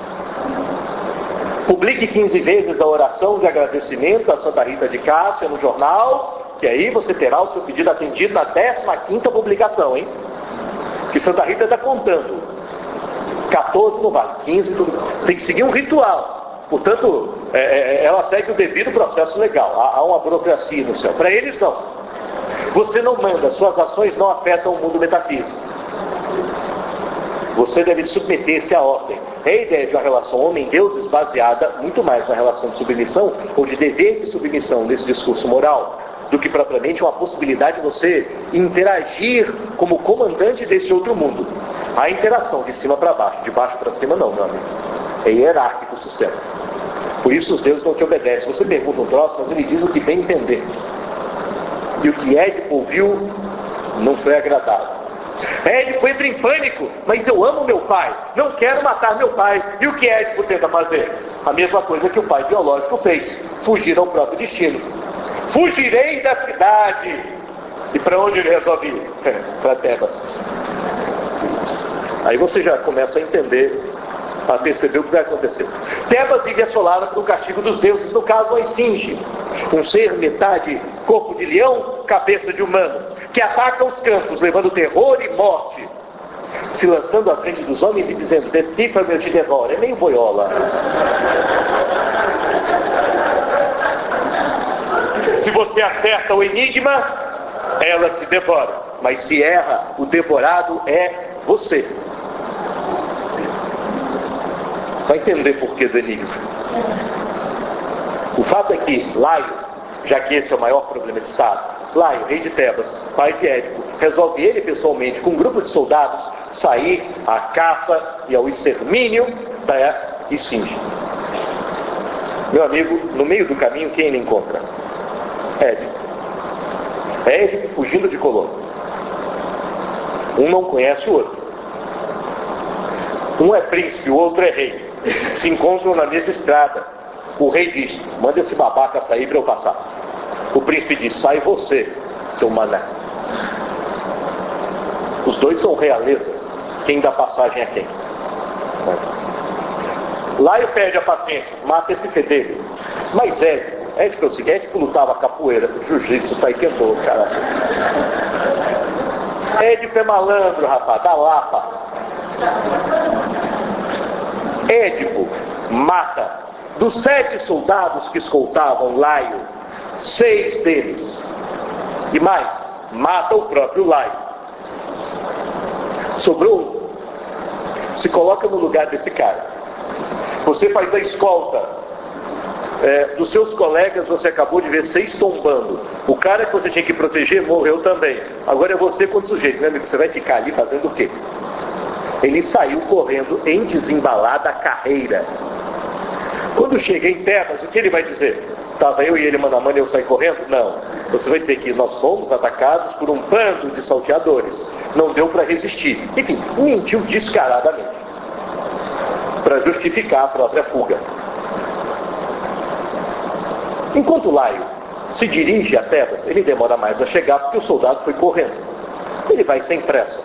A: Publique 15 vezes a oração de agradecimento a Santa Rita de Cássia no jornal, que aí você terá o seu pedido atendido na 15ª publicação, hein? Que Santa Rita está contando. 14 não vale, 15 tudo. Tem que seguir um ritual. Portanto, ela segue o devido processo legal. Há uma burocracia no céu. Para eles, não. Você não manda, suas ações não afetam o mundo metafísico. Você deve submeter-se à ordem. É a ideia de uma relação homem-deus baseada muito mais na relação de submissão ou de dever de submissão nesse discurso moral, do que propriamente uma possibilidade de você interagir como comandante desse outro mundo. A interação de cima para baixo, de baixo para cima não, meu amigo. É hierárquico o sistema. Por isso os deuses não te obedecem. Você pergunta um troço, mas ele diz o que bem entender. E o que Édipo ouviu não foi agradável. Édipo entra em pânico, mas eu amo meu pai, não quero matar meu pai. E o que Édipo tenta fazer? A mesma coisa que o pai biológico fez, fugir ao próprio destino. Fugirei da cidade. E para onde ele resolve ir? Para Tebas. Aí você já começa a entender, a perceber o que vai acontecer. Tebas vive assolada pelo castigo dos deuses, no caso a esfinge, um ser metade corpo de leão, cabeça de humano, que ataca os campos, levando terror e morte, se lançando à frente dos homens e dizendo: detipa-me, eu te devoro. É meio boiola. Se você acerta o enigma, ela se devora. Mas se erra, o devorado é você. Vai entender por que do enigma. O fato é que Laio, já que esse é o maior problema de Estado, Laio, rei de Tebas, pai de Édipo, resolve ele pessoalmente, com um grupo de soldados, sair à caça e ao extermínio da esfinge. Meu amigo, no meio do caminho, quem ele encontra? Édipo. Édipo fugindo de Colono. Um não conhece o outro. Um é príncipe, o outro é rei. Se encontram na mesma estrada. O rei diz: manda esse babaca sair para eu passar. O príncipe diz: sai você, seu mané. Os dois são realeza. Quem dá passagem é quem? Laio perde a paciência, mata esse fedelho. Mas Édipo é o seguinte: Édipo lutava capoeira, jiu-jitsu, taekwondo, cara. Édipo é malandro, rapaz, da Lapa. Édipo mata, dos 7 soldados que escoltavam Laio, 6 deles. E mais, mata o próprio Laio. Sobrou, se coloca no lugar desse cara. Você faz a escolta dos seus colegas, você acabou de ver 6 tombando. O cara que você tinha que proteger morreu também. Agora é você contra o sujeito, meu amigo, você vai ficar ali fazendo o quê? Ele saiu correndo em desembalada carreira. Quando chega em Tebas, o que ele vai dizer? Estava eu e ele mano a mano e eu saí correndo? Não. Você vai dizer que nós fomos atacados por um bando de salteadores. Não deu para resistir. Enfim, mentiu descaradamente para justificar a própria fuga. Enquanto Laio se dirige a Tebas, ele demora mais a chegar porque o soldado foi correndo. Ele vai sem pressa.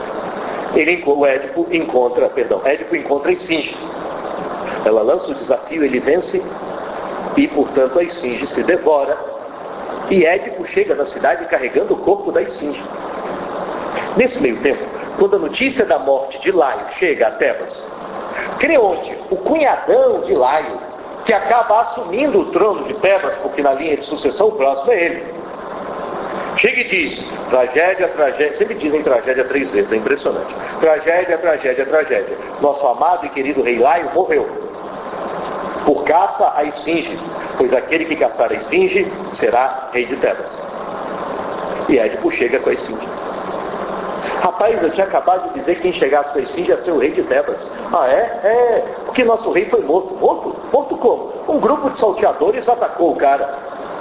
A: Édipo encontra a esfinge. Ela lança o desafio, ele vence e, portanto, a esfinge se devora. E Édipo chega na cidade carregando o corpo da esfinge. Nesse meio tempo, quando a notícia da morte de Laio chega a Tebas, Creonte, o cunhadão de Laio, que acaba assumindo o trono de Tebas, porque na linha de sucessão o próximo é ele, chega e diz: tragédia, tragédia. Sempre dizem tragédia 3 vezes, é impressionante. Tragédia, tragédia, tragédia. Nosso amado e querido rei Laio morreu por caça à esfinge, pois aquele que caçar a esfinge será rei de Tebas. E Édipo chega com a esfinge. Rapaz, eu tinha acabado de dizer que quem chegasse com a esfinge ia ser o rei de Tebas. Ah, é? Porque nosso rei foi morto. Morto? Morto como? Um grupo de salteadores atacou o cara.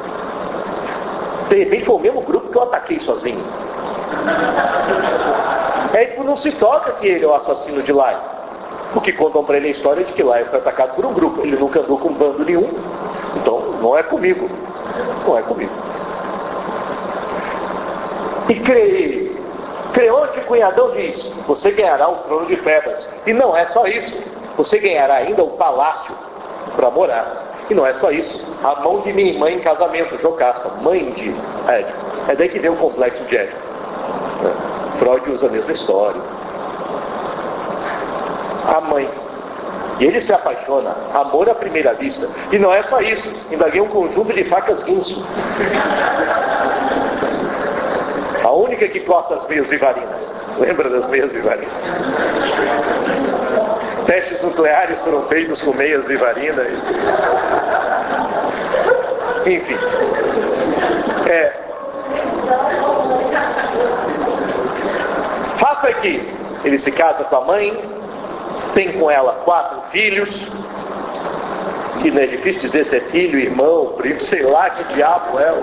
A: De repente foi o mesmo grupo que eu ataquei sozinho. Édipo não se toca que ele é o assassino de Laio, porque contam para ele a história de que Laio foi atacado por um grupo. Ele nunca andou com bando nenhum. Então, não é comigo. Não é comigo. E Creonte, cunhadão, diz: você ganhará o trono de Tebas. E não é só isso. Você ganhará ainda o palácio para morar. E não é só isso. A mão de minha irmã em casamento, Jocasta, mãe de Édipo. É daí que vem o complexo de Édipo. Freud usa a mesma história. a mãe. E ele se apaixona, amor à primeira vista. E não é só isso, ainda ganha um conjunto de facas guinso. A única que corta as meias vivarinas. Lembra das meias vivarinas? Testes nucleares foram feitos com meias vivarinas. Enfim. Fato é que ele se casa com a mãe, tem com ela 4 filhos, que não é difícil dizer se é filho, irmão, primo, sei lá que diabo é.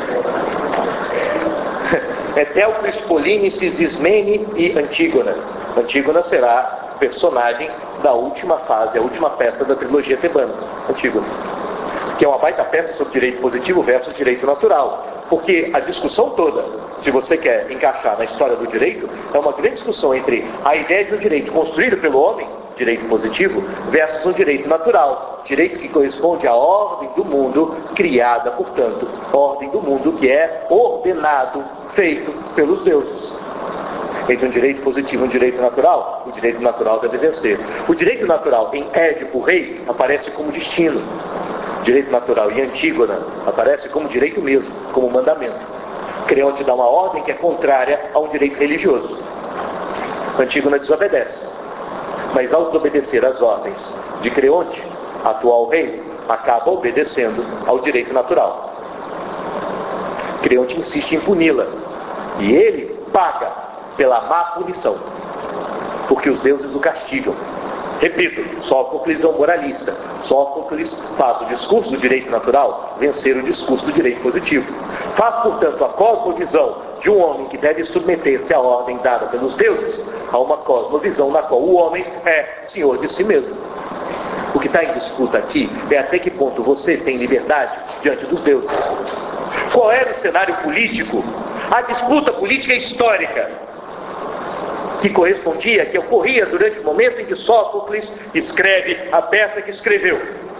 A: Etelcris, Polínices, Ismene e Antígona. Antígona será personagem da última fase, a última peça da trilogia tebana, Antígona. Que é uma baita peça sobre direito positivo versus direito natural. Porque a discussão toda, se você quer encaixar na história do direito, é uma grande discussão entre a ideia de um direito construído pelo homem, direito positivo, versus um direito natural, direito que corresponde à ordem do mundo, criada, portanto, ordem do mundo que é ordenado, feito pelos deuses. Entre um direito positivo e um direito natural, o direito natural deve vencer. O direito natural em Édipo, o rei, aparece como destino. Direito natural em Antígona aparece como direito mesmo, como mandamento. Creonte dá uma ordem que é contrária a um direito religioso. Antígona desobedece. Mas ao desobedecer às ordens de Creonte, atual rei, acaba obedecendo ao direito natural. Creonte insiste em puni-la. E ele paga pela má punição. Porque os deuses o castigam. Repito, Sófocles é um moralista. Sófocles faz o discurso do direito natural vencer o discurso do direito positivo. Faz, portanto, a cosmovisão de um homem que deve submeter-se à ordem dada pelos deuses a uma cosmovisão na qual o homem é senhor de si mesmo. O que está em disputa aqui é até que ponto você tem liberdade diante dos deuses. Qual era o cenário político? A disputa política histórica que correspondia, que ocorria durante o momento em que Sófocles escreve a peça que escreveu.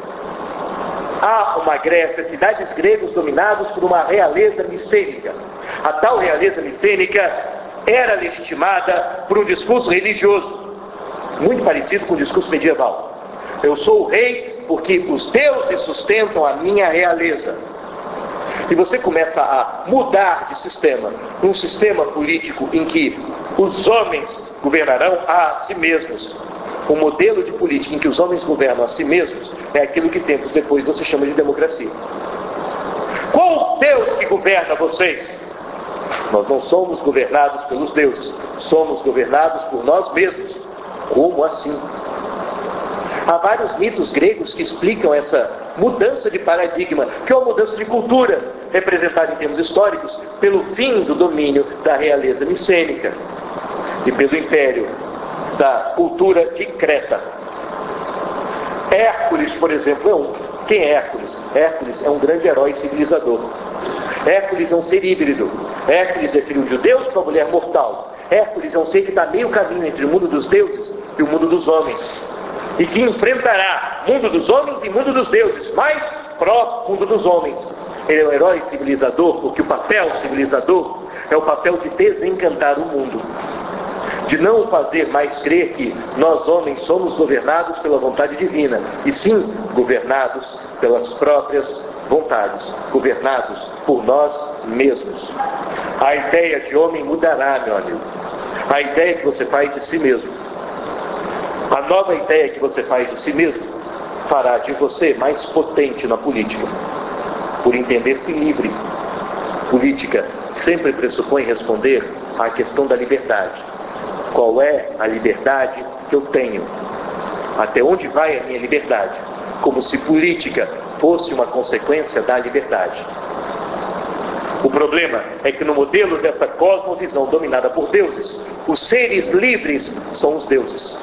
A: Há uma Grécia, cidades gregas dominadas por uma realeza micênica. A tal realeza micênica era legitimada por um discurso religioso, muito parecido com o discurso medieval. Eu sou o rei porque os deuses sustentam a minha realeza. E você começa a mudar de sistema, um sistema político em que os homens governarão a si mesmos. O modelo de política em que os homens governam a si mesmos é aquilo que tempos depois você chama de democracia. Qual Deus que governa vocês? Nós não somos governados pelos deuses, somos governados por nós mesmos. Como assim? Há vários mitos gregos que explicam essa mudança de paradigma, que é uma mudança de cultura, representada em termos históricos pelo fim do domínio da realeza micênica e pelo império da cultura de Creta. Hércules, por exemplo, é um. Quem é Hércules? Hércules é um grande herói civilizador. Hércules é um ser híbrido. Hércules é filho de Deus para uma mulher mortal. Hércules é um ser que está meio caminho entre o mundo dos deuses e o mundo dos homens. E que enfrentará mundo dos homens e mundo dos deuses, mais pró-mundo dos homens. Ele é um herói civilizador, porque o papel civilizador é o papel de desencantar o mundo. De não fazer mais crer que nós homens somos governados pela vontade divina, e sim governados pelas próprias vontades, governados por nós mesmos. A ideia de homem mudará, meu amigo. A ideia que você faz de si mesmo. A nova ideia que você faz de si mesmo fará de você mais potente na política, por entender-se livre. Política sempre pressupõe responder à questão da liberdade. Qual é a liberdade que eu tenho? Até onde vai a minha liberdade? Como se política fosse uma consequência da liberdade. O problema é que no modelo dessa cosmovisão dominada por deuses, os seres livres são os deuses.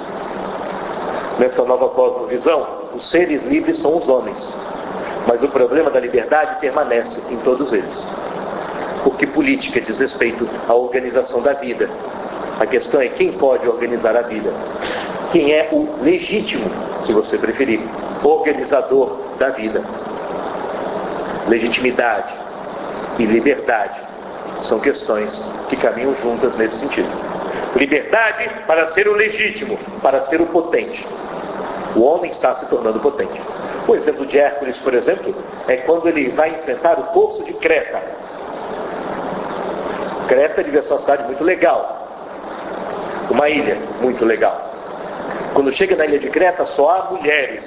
A: Nessa nova cosmovisão, os seres livres são os homens. Mas o problema da liberdade permanece em todos eles. Porque política diz respeito à organização da vida. A questão é quem pode organizar a vida. Quem é o legítimo, se você preferir, organizador da vida. Legitimidade e liberdade são questões que caminham juntas nesse sentido. Liberdade para ser o legítimo, para ser o potente. O homem está se tornando potente. O exemplo de Hércules, por exemplo, é quando ele vai enfrentar o corso de Creta. Creta devia ser uma cidade muito legal. Uma ilha muito legal. Quando chega na ilha de Creta, só há mulheres.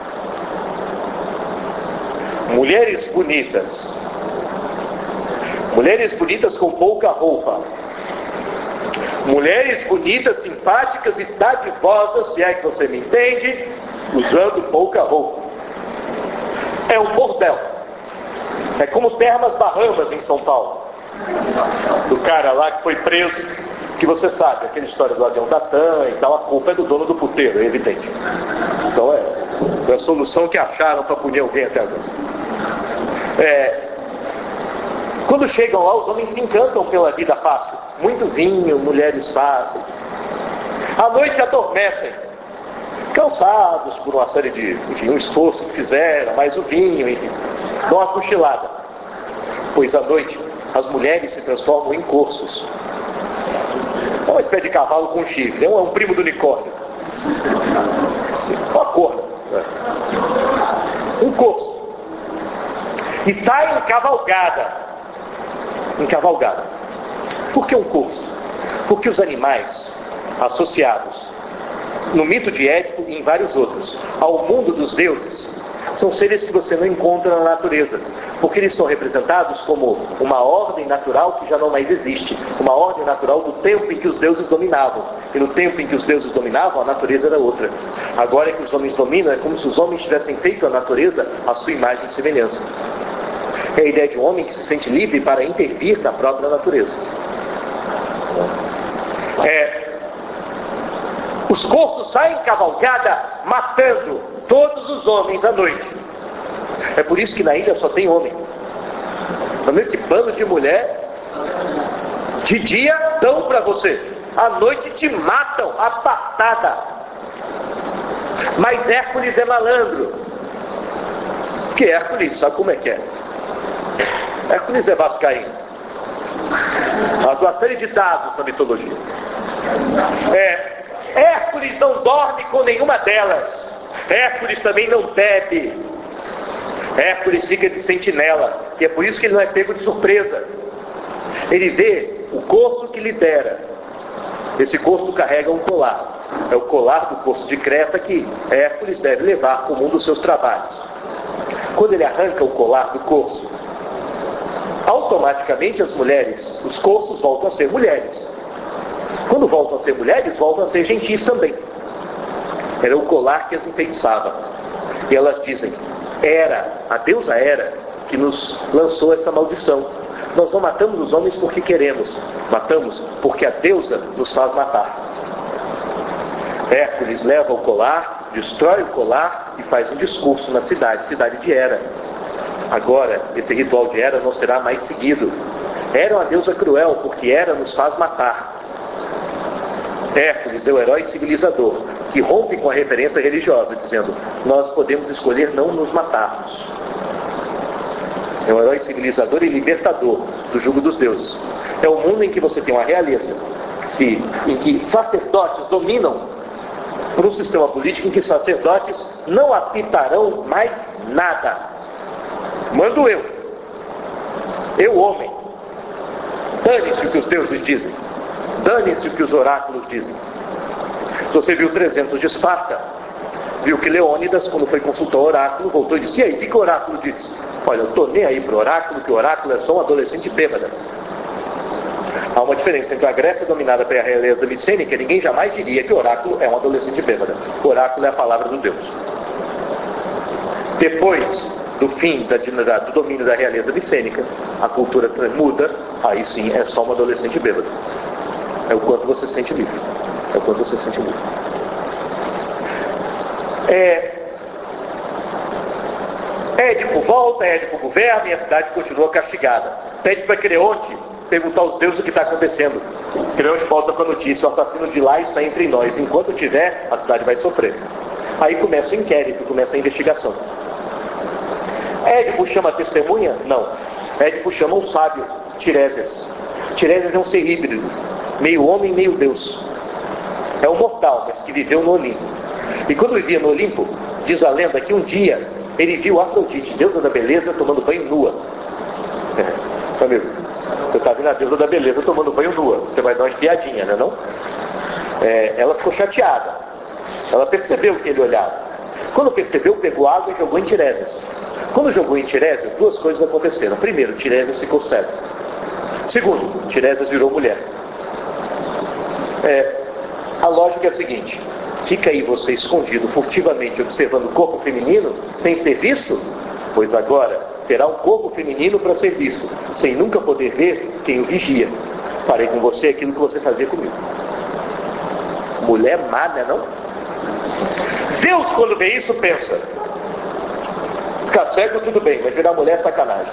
A: Mulheres bonitas. Mulheres bonitas com pouca roupa. Mulheres bonitas, simpáticas e dadivosas, se é que você me entende, usando pouca roupa. É um bordel. É como Termas Bahamas em São Paulo. Do cara lá que foi preso, que você sabe, aquela história do avião da TAM e tal, a culpa é do dono do puteiro, é evidente. Então é a solução que acharam para punir alguém até agora. Quando chegam lá, os homens se encantam pela vida fácil. Muito vinho, mulheres fáceis. À noite adormecem, cansados por uma série de, enfim, um esforço que fizeram, mais o vinho, enfim, dão uma cochilada. Pois à noite, as mulheres se transformam em corços. É uma espécie de cavalo com chifre, é um primo do unicórnio. Uma corna. Um corço. E sai em cavalgada. Por que um corço? Porque os animais associados no mito de Édipo e em vários outros ao mundo dos deuses são seres que você não encontra na natureza, porque eles são representados como uma ordem natural que já não mais existe, uma ordem natural do tempo em que os deuses dominavam, e no tempo em que os deuses dominavam a natureza era outra. Agora que os homens dominam, é como se os homens tivessem feito a natureza à sua imagem e semelhança. É a ideia de um homem que se sente livre para intervir na própria natureza. Os corços saem em cavalgada matando todos os homens à noite. É por isso que na ilha só tem homem. À noite, bando de mulher, de dia dão para você, à noite te matam a patada. Mas Hércules é malandro. Porque Hércules sabe como é que é. Hércules é vascaíno. Uma série de dados na mitologia. Hércules não dorme com nenhuma delas. Hércules também não bebe. Hércules fica de sentinela. E é por isso que ele não é pego de surpresa. Ele vê o corço que lidera. Esse corço carrega um colar. É o colar do corço de Creta que Hércules deve levar para o mundo dos seus trabalhos. Quando ele arranca o colar do corço, automaticamente as mulheres, os corços voltam a ser mulheres. Quando voltam a ser mulheres, voltam a ser gentis também. Era o colar que as enfeitiçava. E elas dizem, a deusa Hera, que nos lançou essa maldição. Nós não matamos os homens porque queremos, matamos porque a deusa nos faz matar. Hércules leva o colar, destrói o colar e faz um discurso na cidade de Hera. Agora, esse ritual de Hera não será mais seguido. Hera é uma deusa cruel, porque Hera nos faz matar. Hércules é o herói civilizador, que rompe com a referência religiosa, dizendo, nós podemos escolher não nos matarmos. É o herói civilizador e libertador do jugo dos deuses. É o mundo em que você tem uma realeza, em que sacerdotes dominam por um sistema político em que sacerdotes não apitarão mais nada. Mando eu, homem. Dane-se o que os deuses dizem. Dane-se o que os oráculos dizem. Se você viu 300 de Esparta, viu que Leônidas, quando foi consultar o oráculo, voltou e disse, e aí, o que o oráculo disse? Olha, eu estou nem aí para o oráculo, que o oráculo é só um adolescente bêbada. Há uma diferença entre a Grécia dominada pela realeza micênica, ninguém jamais diria que o oráculo é um adolescente bêbada. O oráculo é a palavra do Deus. Depois do fim do domínio da realeza micênica, a cultura muda, aí sim é só um adolescente bêbado. É o quanto você se sente livre. Édipo volta, Édipo governa e a cidade continua castigada. Pede para Creonte perguntar aos deuses o que está acontecendo. Creonte volta com a notícia, o assassino de lá está entre nós. Enquanto tiver, a cidade vai sofrer. Aí começa o inquérito, começa a investigação. Édipo chama a testemunha? Não. Édipo chama um sábio, Tiresias. Tiresias é um ser híbrido. meio homem, meio Deus. É um mortal, mas que viveu no Olimpo. E quando vivia no Olimpo, diz a lenda que um dia ele viu Afrodite, deusa da beleza, tomando banho nua. Amigo, você está vendo a deusa da beleza tomando banho nua. Você vai dar uma espiadinha, né, não? Ela ficou chateada. Ela percebeu que ele olhava. Quando percebeu, pegou água e jogou em Tiresias. Quando jogou em Tiresias, duas coisas aconteceram. Primeiro, Tiresias ficou cego. Segundo, Tiresias virou mulher. A lógica é a seguinte: fica aí você escondido, furtivamente, observando o corpo feminino, sem ser visto? Pois agora terá um corpo feminino para ser visto, sem nunca poder ver quem o vigia. Farei com você aquilo que você fazia comigo. Mulher má, né, não? Deus, quando vê isso, pensa: ficar cego tudo bem, mas virar mulher é sacanagem.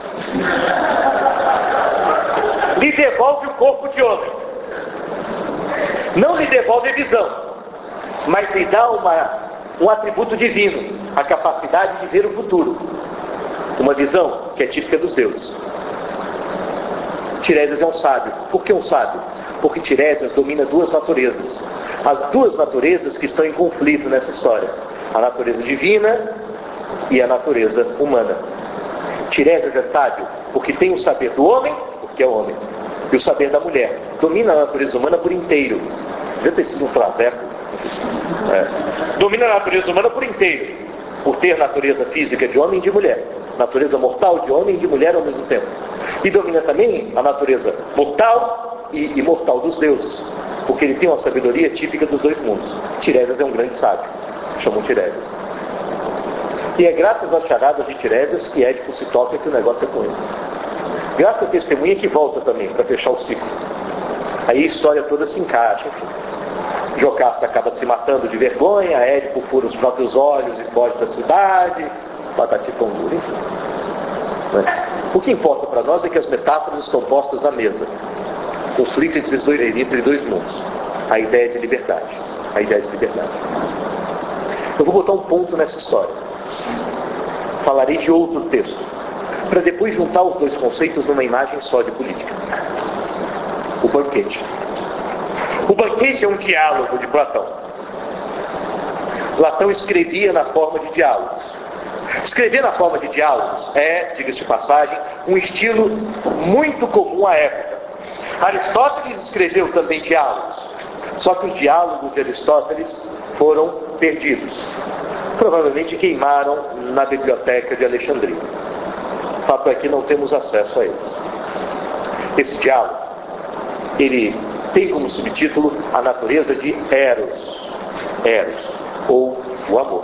A: Lhe devolve o corpo de homem. Não lhe devolve a visão, mas lhe dá um atributo divino, a capacidade de ver o futuro. Uma visão que é típica dos deuses. Tiresias é um sábio. Por que um sábio? Porque Tiresias domina duas naturezas. As duas naturezas que estão em conflito nessa história. A natureza divina e a natureza humana. Tiresias é sábio porque tem o saber do homem, porque é homem, e o saber da mulher. Domina a natureza humana por inteiro. Deve ter sido um traveco. Domina a natureza humana por inteiro, por ter natureza física de homem e de mulher, natureza mortal de homem e de mulher ao mesmo tempo. E domina também a natureza mortal e imortal dos deuses, porque ele tem uma sabedoria típica dos dois mundos. Tiresias é um grande sábio, chamam Tiresias. E é graças às charadas de Tiresias que Édipo se toca que o negócio é com ele. Graças à testemunha que volta também, para fechar o ciclo. Aí a história toda se encaixa, enfim. Jocasta acaba se matando de vergonha, Édipo fura os próprios olhos e foge da cidade, patati pão, enfim. O que importa para nós é que as metáforas estão postas na mesa. Conflito entre dois mundos. A ideia de liberdade. A ideia de liberdade. Eu vou botar um ponto nessa história. Falarei de outro texto, para depois juntar os dois conceitos numa imagem só de política. O banquete. O banquete é um diálogo de Platão. Platão escrevia na forma de diálogos. Escrever na forma de diálogos é, diga-se de passagem, um estilo muito comum à época. Aristóteles escreveu também diálogos, só que os diálogos de Aristóteles foram perdidos. Provavelmente queimaram na biblioteca de Alexandria. O fato é que não temos acesso a eles. Esse diálogo, ele tem como subtítulo a natureza de Eros. Eros, ou o amor.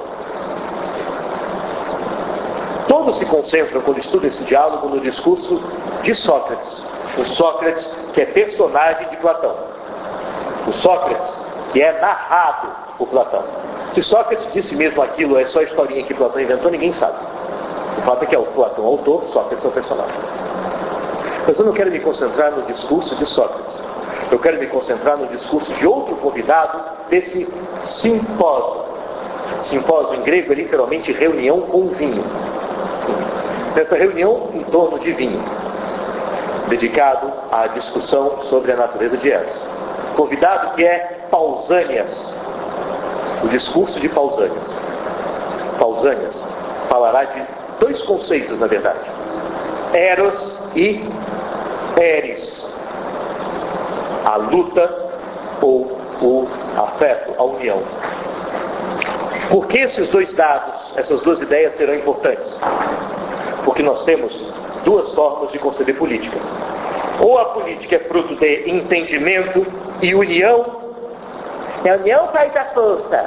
A: Todos se concentram, quando estudam esse diálogo, no discurso de Sócrates. O Sócrates que é personagem de Platão. O Sócrates que é narrado por Platão. Se Sócrates disse mesmo aquilo, é só a historinha que Platão inventou, ninguém sabe. O fato é que é o Platão autor, Sócrates é o personagem. Mas eu não quero me concentrar no discurso de Sócrates. Eu quero me concentrar no discurso de outro convidado desse simpósio. Simpósio em grego é literalmente reunião com vinho. Nessa reunião em torno de vinho, dedicado à discussão sobre a natureza de Eros. Convidado que é Pausânias. O discurso de Pausânias. Pausânias falará de dois conceitos, na verdade: Eros e Eris. A luta ou o afeto, a união. Por que esses dois dados, essas duas ideias serão importantes? Porque nós temos duas formas de conceber política. Ou a política é fruto de entendimento e união. E a união faz a força.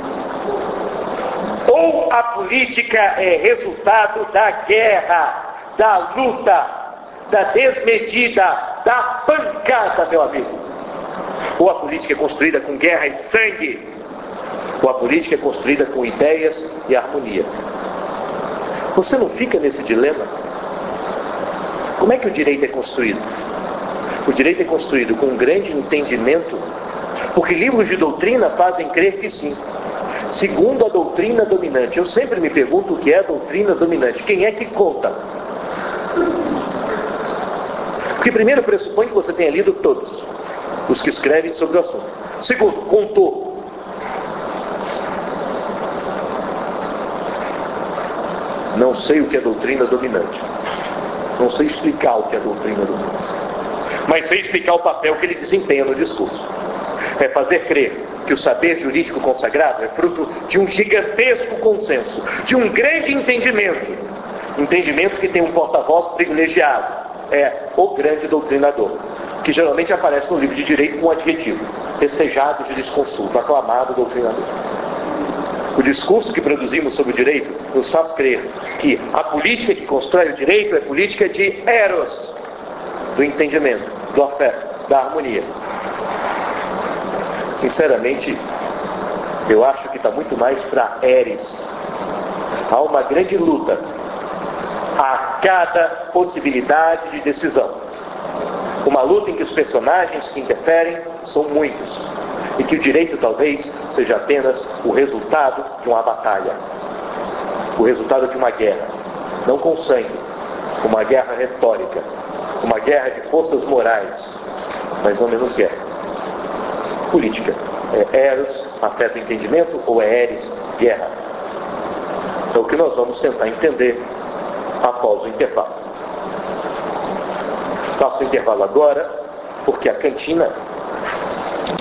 A: Ou a política é resultado da guerra, da luta, da desmedida, da pancada, meu amigo. Ou a política é construída com guerra e sangue, ou a política é construída com ideias e harmonia. Você não fica nesse dilema? Como é que o direito é construído? O direito é construído com um grande entendimento, porque livros de doutrina fazem crer que sim. Segundo a doutrina dominante. Eu sempre me pergunto o que é a doutrina dominante. Quem é que conta? Porque primeiro pressupõe que você tenha lido todos. os que escrevem sobre o assunto. Segundo, contou. Não sei o que é doutrina dominante. Não sei explicar o que é doutrina dominante. Mas sei explicar o papel que ele desempenha no discurso. É fazer crer que o saber jurídico consagrado é fruto de um gigantesco consenso, de um grande entendimento. Entendimento que tem um porta-voz privilegiado. É o grande doutrinador, que geralmente aparece no livro de direito com um adjetivo: festejado, jurisconsulto, aclamado doutrinador. O discurso que produzimos sobre o direito nos faz crer que a política que constrói o direito é política de eros, do entendimento, do afeto, da harmonia. Sinceramente, eu acho que está muito mais para eris. Há uma grande luta a cada possibilidade de decisão. Uma luta em que os personagens que interferem são muitos. E que o direito talvez seja apenas o resultado de uma batalha. O resultado de uma guerra. Não com sangue. Uma guerra retórica. Uma guerra de forças morais. Mas não menos guerra. Política. É eros, afeta o entendimento, ou é eris, guerra? É o que nós vamos tentar entender após o intervalo. Faço o intervalo agora, porque a cantina